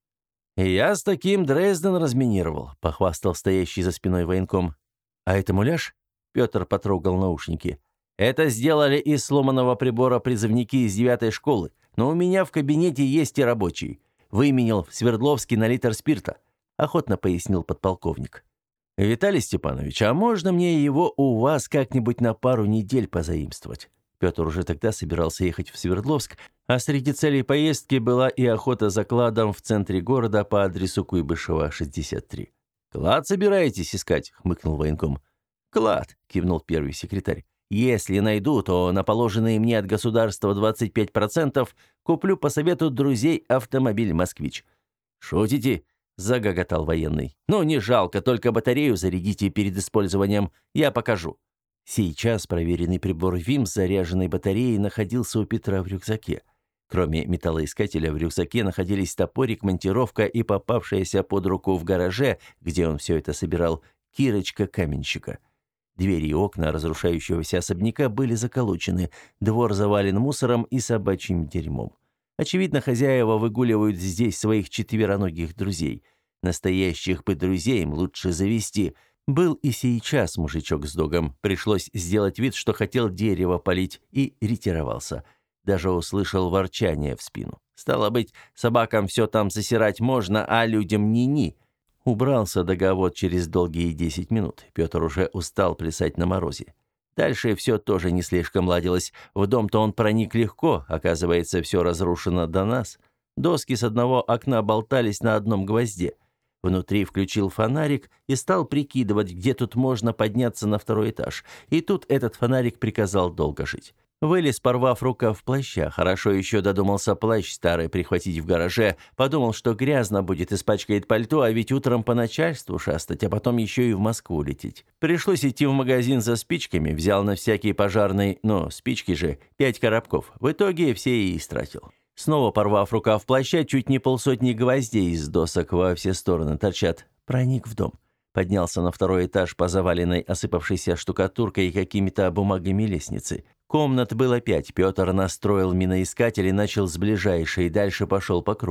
«Я с таким Дрезден разминировал», — похвастал стоящий за спиной военком. «А это муляж?» — Петр потрогал наушники. «Это сделали из сломанного прибора призывники из девятой школы, но у меня в кабинете есть и рабочий. Выменял в Свердловске на литр спирта», — охотно пояснил подполковник. «Виталий Степанович, а можно мне его у вас как-нибудь на пару недель позаимствовать?» Петр уже тогда собирался ехать в Свердловск, а среди целей поездки была и охота за кладом в центре города по адресу Куйбышева, шестьдесят три. «Клад собираетесь искать?» — хмыкнул военком. «Клад», — кивнул первый секретарь. «Если найду, то на положенные мне от государства двадцать пять процентов куплю по совету друзей автомобиль «Москвич». «Шутите?» — загоготал военный. «Ну, не жалко, только батарею зарядите перед использованием, я покажу». Сейчас проверенный прибор ВИМ с заряженной батареей находился у Петра в рюкзаке. Кроме металлоискателя, в рюкзаке находились топорик, монтировка и попавшаяся под руку в гараже, где он все это собирал, кирочка каменщика. Двери и окна разрушающегося особняка были заколочены, двор завален мусором и собачьим дерьмом. Очевидно, хозяева выгуливают здесь своих четвероногих друзей. Настоящих бы друзей им лучше завести. Был и сейчас мужичок с догом. Пришлось сделать вид, что хотел дерево полить, и ретировался. Даже услышал ворчание в спину. Стало быть, собакам все там засирать можно, а людям ни-ни. Убрался договор через долгие десять минут. Петр уже устал плясать на морозе. Дальше все тоже не слишком ладилось. В дом-то он проник легко, оказывается, все разрушено до нас. Доски с одного окна болтались на одном гвозде. Внутри включил фонарик и стал прикидывать, где тут можно подняться на второй этаж. И тут этот фонарик приказал долго жить. Вылез, порвав рукав плаща. Хорошо еще додумался плащ старый прихватить в гараже. Подумал, что грязно будет, испачкает пальто, а ведь утром по начальству шастать, а потом еще и в Москву лететь. Пришлось идти в магазин за спичками. Взял на всякий пожарный, но спички же, пять коробков. В итоге все и истратил. Снова порвав рукав плаща, чуть не полсотни гвоздей из досок во все стороны торчат. Проник в дом. Поднялся на второй этаж по заваленной осыпавшейся штукатуркой и какими-то бумагами лестницы. Комнат было пять. Петр настроил миноискатель и начал с ближайшей, дальше пошел по кругу.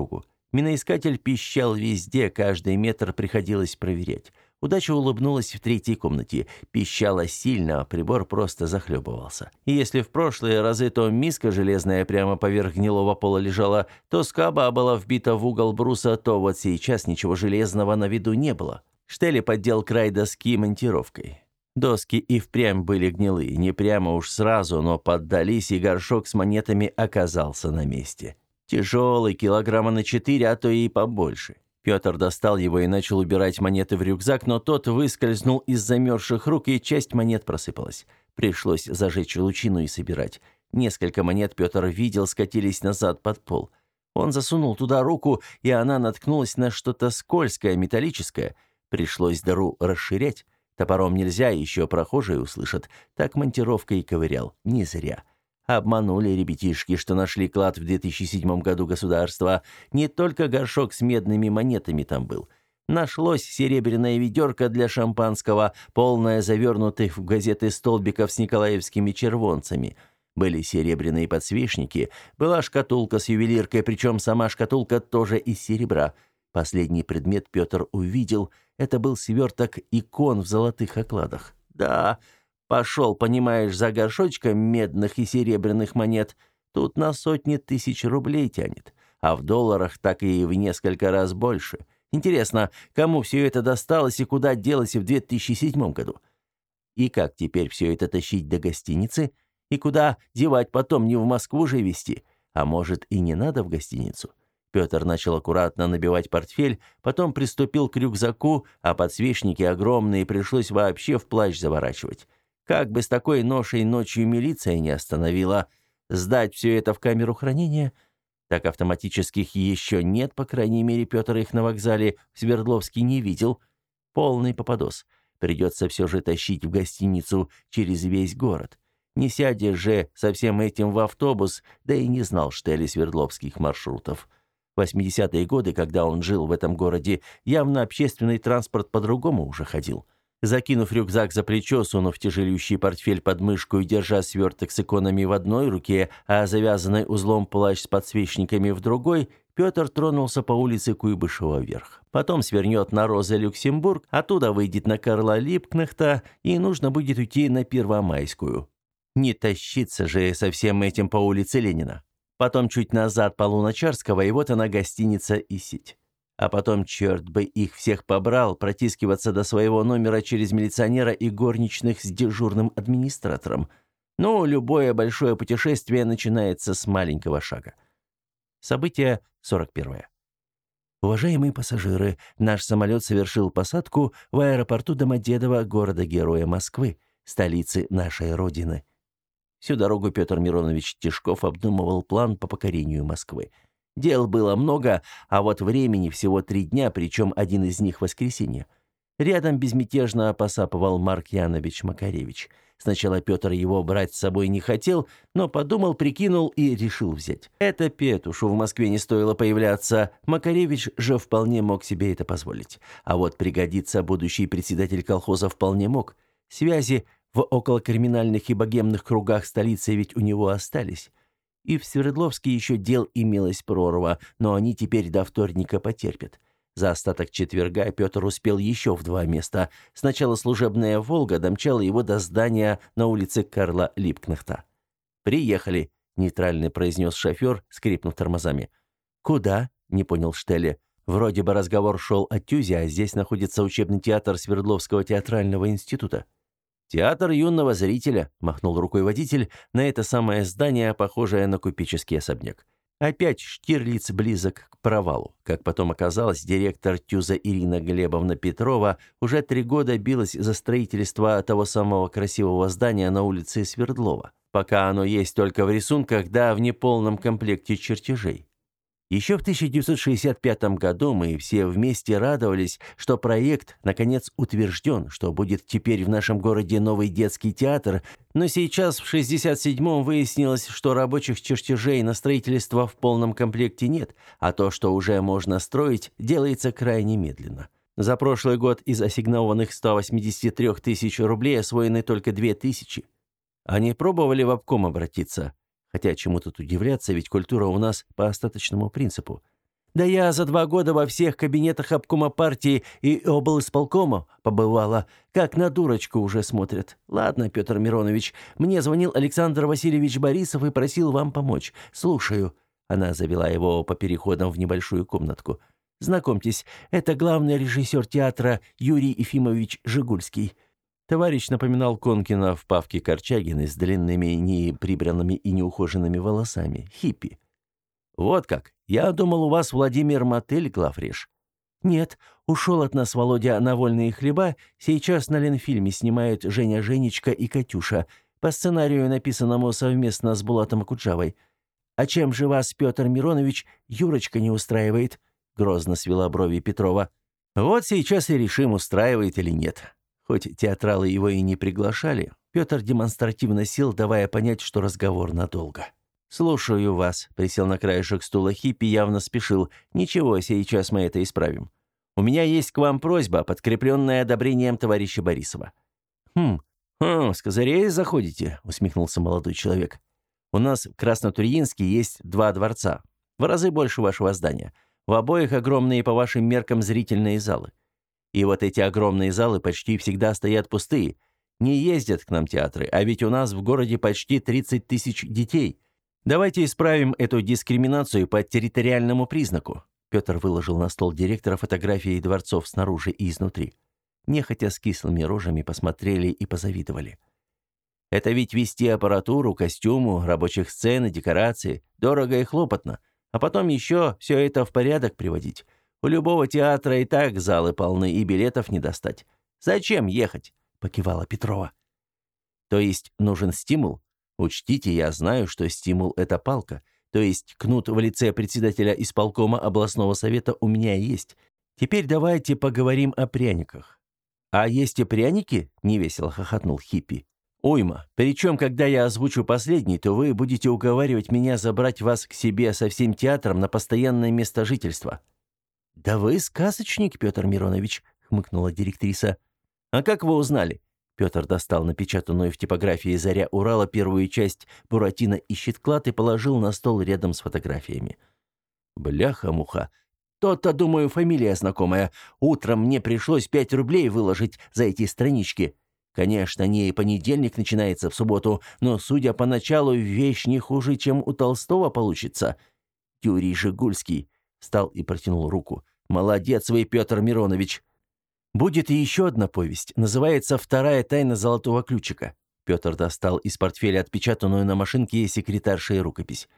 Миноискатель пищал везде, каждый метр приходилось проверять. Удача улыбнулась в третьей комнате. Пищала сильно, а прибор просто захлебывался. И если в прошлые разы то миска железная прямо поверх гнилого пола лежала, то скоба была вбита в угол бруса, то вот сейчас ничего железного на виду не было. Штелли поддел край доски монтировкой. Доски и впрямь были гнилые, не прямо уж сразу, но поддались, и горшок с монетами оказался на месте. Тяжелый, килограмма на четыре, а то и побольше. Петр достал его и начал убирать монеты в рюкзак, но тот выскользнул из замерзших рук, и часть монет просыпалась. Пришлось зажечь лучину и собирать. Несколько монет Петр видел, скатились назад под пол. Он засунул туда руку, и она наткнулась на что-то скользкое, металлическое. Пришлось дыру расширять. Топором нельзя, еще прохожие услышат. Так монтировкой и ковырял. Не зря. Обманули ребятишки, что нашли клад в две тысячи седьмом году государства. Не только горшок с медными монетами там был. Нашлось серебряное ведерко для шампанского, полное завернутых в газеты столбиков с николаевскими червонцами. Были серебряные подсвечники, была шкатулка с ювелиркой, причем сама шкатулка тоже из серебра. Последний предмет Петр увидел. Это был сверток икон в золотых окладах. Да, пошел, понимаешь, за горшочком медных и серебряных монет. Тут на сотни тысяч рублей тянет, а в долларах так и в несколько раз больше. Интересно, кому все это досталось и куда делось в две тысячи седьмом году? И как теперь все это тащить до гостиницы? И куда девать потом, не в Москву же везти? А может, и не надо в гостиницу? Петр начал аккуратно набивать портфель, потом приступил к рюкзаку, а подсвечники огромные пришлось вообще в плащ заворачивать. Как бы с такой ношей ночью милиция не остановила. Сдать все это в камеру хранения? Так автоматических еще нет, по крайней мере, Петр их на вокзале в Свердловске не видел. Полный попадос. Придется все же тащить в гостиницу через весь город. Не сядешь же со всем этим в автобус, да и не знал Штелли свердловских маршрутов. В восьмидесятые годы, когда он жил в этом городе, явно общественный транспорт по-другому уже ходил. Закинув рюкзак за плечо, сунув тяжелющий портфель под мышку и держа сверток с иконами в одной руке, а завязанный узлом плащ с подсвечниками в другой, Петр тронулся по улице Куйбышева вверх. Потом свернет на Роза-Люксембург, оттуда выйдет на Карла Липкнехта, и нужно будет уйти на Первомайскую. Не тащиться же со всем этим по улице Ленина. Потом чуть назад по Луначарского, и вот она гостиница и сеть. А потом, черт бы их всех побрал, протискиваться до своего номера через милиционера и горничных с дежурным администратором. Ну, любое большое путешествие начинается с маленького шага. Событие сорок первое. Уважаемые пассажиры, наш самолет совершил посадку в аэропорту Домодедово, города-героя Москвы, столицы нашей Родины. Всю дорогу Петр Миронович Тишков обдумывал план по покорению Москвы. Дел было много, а вот времени всего три дня, причем один из них воскресенье. Рядом безмятежно посапывал Марк Янович Макаревич. Сначала Петр его брать с собой не хотел, но подумал, прикинул и решил взять. Это Петушу в Москве не стоило появляться, Макаревич же вполне мог себе это позволить. А вот пригодится будущий председатель колхоза вполне мог. Связи в околокриминальных и богемных кругах столицы ведь у него остались. И в Свердловске еще дел имелась прорва, но они теперь до вторника потерпят. За остаток четверга Петр успел еще в два места. Сначала служебная «Волга» домчала его до здания на улице Карла Липкнехта. «Приехали», — нейтрально произнес шофер, скрипнув тормозами. «Куда?» — не понял Штелли. Вроде бы разговор шел о Тюзе, а здесь находится учебный театр Свердловского театрального института. «Театр юного зрителя», — махнул рукой водитель на это самое здание, похожее на купеческий особняк. Опять Штирлиц близок к провалу. Как потом оказалось, директор ТЮЗа Ирина Глебовна Петрова уже три года билась за строительство того самого красивого здания на улице Свердлова. Пока оно есть только в рисунках, да в неполном комплекте чертежей. Еще в тысяча девятьсот шестьдесят пятом году мы все вместе радовались, что проект наконец утвержден, что будет теперь в нашем городе новый детский театр, но сейчас в шестьдесят седьмом выяснилось, что рабочих чертежей на строительство в полном комплекте нет, а то, что уже можно строить, делается крайне медленно. За прошлый год из ассигнованных ста восьмидесяти трёх тысяч рублей освоены только две тысячи. Они пробовали в обком обратиться. Хотя чему тут удивляться, ведь культура у нас по остаточному принципу. Да я за два года во всех кабинетах обкома партии и облисполкома побывала. Как на дурочку уже смотрят. Ладно, Петр Миронович, мне звонил Александр Васильевич Борисов и просил вам помочь. Слушаю». Она завела его по переходам в небольшую комнатку. «Знакомьтесь, это главный режиссер театра Юрий Ефимович Жигульский». Товарищ напоминал Конкина в Павке Корчагиной с длинными, неприбранными и неухоженными волосами. Хиппи. «Вот как. Я думал, у вас Владимир Мотель, главреж». «Нет, ушел от нас Володя на вольные хлеба. Сейчас на Ленфильме снимают Женя Женечка и Катюша. По сценарию, написанному совместно с Булатом Акуджавой. А чем же вас, Петр Миронович, Юрочка не устраивает?» Грозно свела брови Петрова. «Вот сейчас и решим, устраивает или нет». Хоть театралы его и не приглашали, Петр демонстративно сел, давая понять, что разговор надолго. «Слушаю вас», — присел на краешек стула Хиппи, явно спешил. «Ничего, сейчас мы это исправим. У меня есть к вам просьба, подкрепленная одобрением товарища Борисова». «Хм, хм, с козырей заходите», — усмехнулся молодой человек. «У нас в Краснотурьинске есть два дворца, в разы больше вашего здания. В обоих огромные по вашим меркам зрительные залы. И вот эти огромные залы почти всегда стоят пустые. Не ездят к нам театры, а ведь у нас в городе почти тридцать тысяч детей. Давайте исправим эту дискриминацию по территориальному признаку». Петр выложил на стол директора фотографии дворцов снаружи и изнутри. Нехотя с кислыми рожами посмотрели и позавидовали. «Это ведь вести аппаратуру, костюму, рабочих сцен, декорации. Дорого и хлопотно. А потом еще все это в порядок приводить. У любого театра и так залы полны, и билетов не достать. Зачем ехать?» — покивала Петрова. «То есть нужен стимул? Учтите, я знаю, что стимул — это палка. То есть кнут в лице председателя исполкома областного совета у меня есть. Теперь давайте поговорим о пряниках». «А есть и пряники?» — невесело хохотнул Хиппи. «Уйма. Причем, когда я озвучу последний, то вы будете уговаривать меня забрать вас к себе со всем театром на постоянное место жительства». «Да вы сказочник, Петр Миронович», — хмыкнула директриса. «А как вы узнали?» Петр достал напечатанную в типографии «Заря Урала» первую часть «Буратино ищет клад» и положил на стол рядом с фотографиями. «Бляха-муха. То-то, думаю, фамилия знакомая. Утром мне пришлось пять рублей выложить за эти странички. Конечно, не понедельник начинается в субботу, но, судя по началу, вещь не хуже, чем у Толстого получится. Юрий Жигульский». Встал и протянул руку. «Молодец вы, Петр Миронович!» «Будет и еще одна повесть. Называется «Вторая тайна золотого ключика». Петр достал из портфеля отпечатанную на машинке секретаршей рукопись.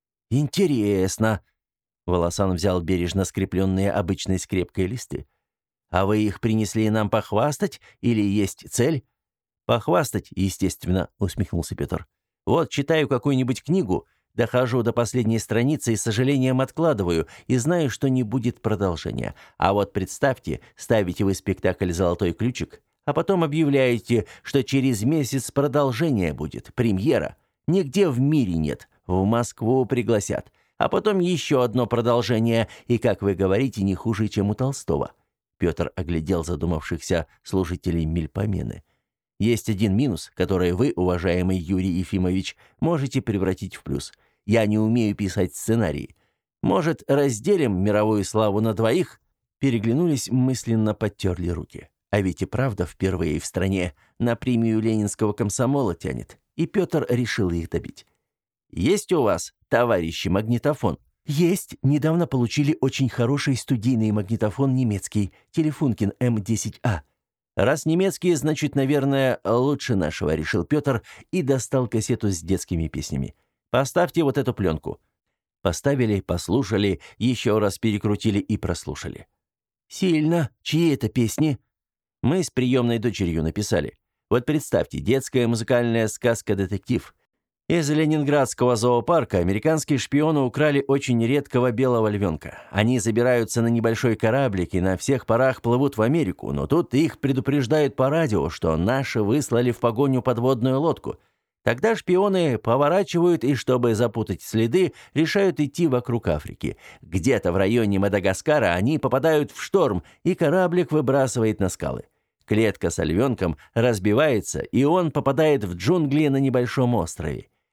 «Интересно!» Волосан взял бережно скрепленные обычной скрепкой листы. «А вы их принесли нам похвастать или есть цель?» «Похвастать, естественно», — усмехнулся Петр. «Вот читаю какую-нибудь книгу, дохожу до последней страницы и с сожалением откладываю, и знаю, что не будет продолжения. А вот представьте, ставите вы спектакль «Золотой ключик», а потом объявляете, что через месяц продолжение будет, премьера. Нигде в мире нет, в Москву пригласят. А потом еще одно продолжение, и, как вы говорите, не хуже, чем у Толстого». Петр оглядел задумавшихся служителей Мельпомены. «Есть один минус, который вы, уважаемый Юрий Ефимович, можете превратить в плюс. Я не умею писать сценарии. Может, разделим мировую славу на двоих?» Переглянулись, мысленно подтерли руки. А ведь и правда впервые в стране на премию Ленинского комсомола тянет. И Петр решил их добить. «Есть у вас, товарищи, магнитофон?» «Есть. Недавно получили очень хороший студийный магнитофон немецкий, Телефункин эм десять а». «Раз немецкий, значит, наверное, лучше нашего», — решил Петр и достал кассету с детскими песнями. «Поставьте вот эту пленку». Поставили, послушали, еще раз перекрутили и прослушали. «Сильно. Чьи это песни?» «Мы с приемной дочерью написали. Вот представьте, детская музыкальная сказка-детектив. Из ленинградского зоопарка американские шпионы украли очень редкого белого львенка. Они забираются на небольшой кораблик и на всех парах плывут в Америку, но тут их предупреждают по радио, что наши выслали в погоню подводную лодку. Тогда шпионы поворачивают и, чтобы запутать следы, решают идти вокруг Африки. Где-то в районе Мадагаскара они попадают в шторм, и кораблик выбрасывает на скалы. Клетка с львенком разбивается, и он попадает в джунгли на небольшом острове.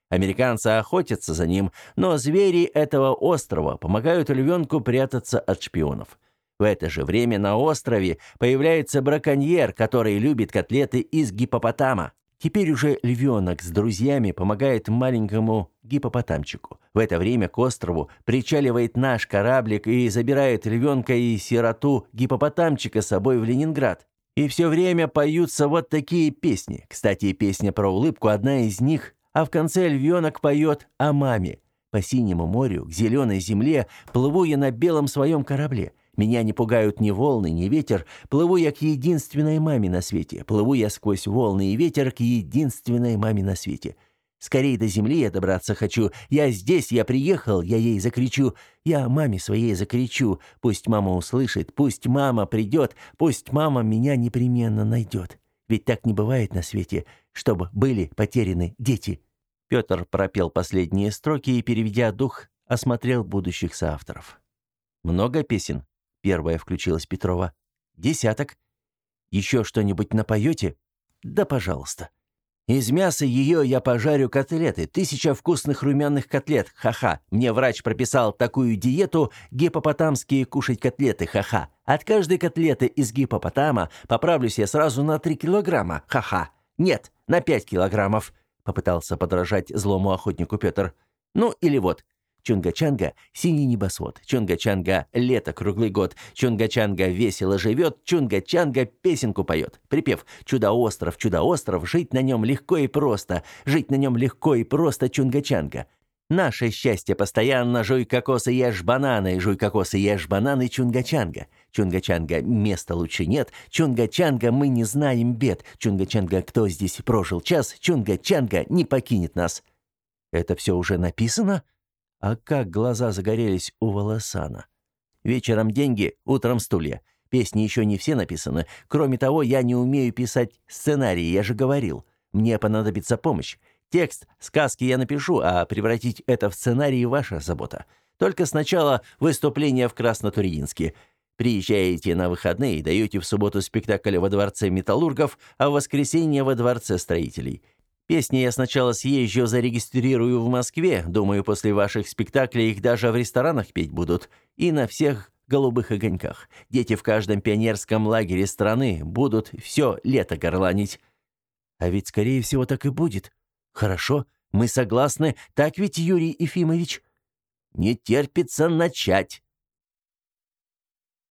Американцы охотятся за ним, но звери этого острова помогают львенку прятаться от шпионов. В это же время на острове появляется браконьер, который любит котлеты из гиппопотама. Теперь уже львенок с друзьями помогает маленькому гиппопотамчику. В это время к острову причаливает наш кораблик и забирает львенка и сироту гиппопотамчика с собой в Ленинград. И все время поются вот такие песни. Кстати, песня про улыбку одна из них, а в конце львенок поет о маме. По синему морю, к зеленой земле, плыву я на белом своем корабле. Меня не пугают ни волны, ни ветер. Плыву я к единственной маме на свете. Плыву я сквозь волны и ветер к единственной маме на свете. Скорей до земли я добраться хочу. Я здесь, я приехал, я ей закричу. Я маме своей закричу. Пусть мама услышит, пусть мама придет, пусть мама меня непременно найдет. Ведь так не бывает на свете, чтобы были потеряны дети». Петр пропел последние строки и, переведя дух, осмотрел будущих соавторов. «Много песен?» — первая включилась Петрова. «Десяток. Еще что-нибудь напоете?» «Да, пожалуйста». «Из мяса ее я пожарю котлеты. Тысяча вкусных румяных котлет. Ха-ха. Мне врач прописал такую диету гиппопотамские кушать котлеты. Ха-ха. От каждой котлеты из гиппопотама поправлюсь я сразу на три килограмма. Ха-ха. Нет, на пять килограммов», — попытался подражать злому охотнику Петр. «Ну или вот. Чунга-чанга — синий небосвод. Чунга-чанга — лето круглый год. Чунга-чанга весело живет. Чунга-чанга песенку поет. Припев «Чудо-остров, чудо-остров, жить на нем легко и просто. Жить на нем легко и просто, Чунга-чанга. Наше счастье постоянно. Жуй кокосы, ешь бананы. Жуй кокосы, ешь бананы, Чунга-чанга. Чунга-чанга, места лучше нет. Чунга-чанга, мы не знаем бед. Чунга-чанга, кто здесь прожил час. Чунга-чанга не покинет нас». «Это все уже написано?» А как глаза загорелись у Волосана. «Вечером деньги, утром стулья. Песни еще не все написаны. Кроме того, я не умею писать сценарии, я же говорил. Мне понадобится помощь. Текст сказки я напишу, а превратить это в сценарий — ваша забота. Только сначала выступление в Краснотурьинске. Приезжаете на выходные и даете в субботу спектакль во Дворце металлургов, а в воскресенье во Дворце строителей. Песни я сначала съезжу, зарегистрирую в Москве. Думаю, после ваших спектаклей их даже в ресторанах петь будут. И на всех голубых огоньках. Дети в каждом пионерском лагере страны будут все лето горланить». «А ведь, скорее всего, так и будет. Хорошо, мы согласны. Так ведь, Юрий Ефимович?» «Не терпится начать»,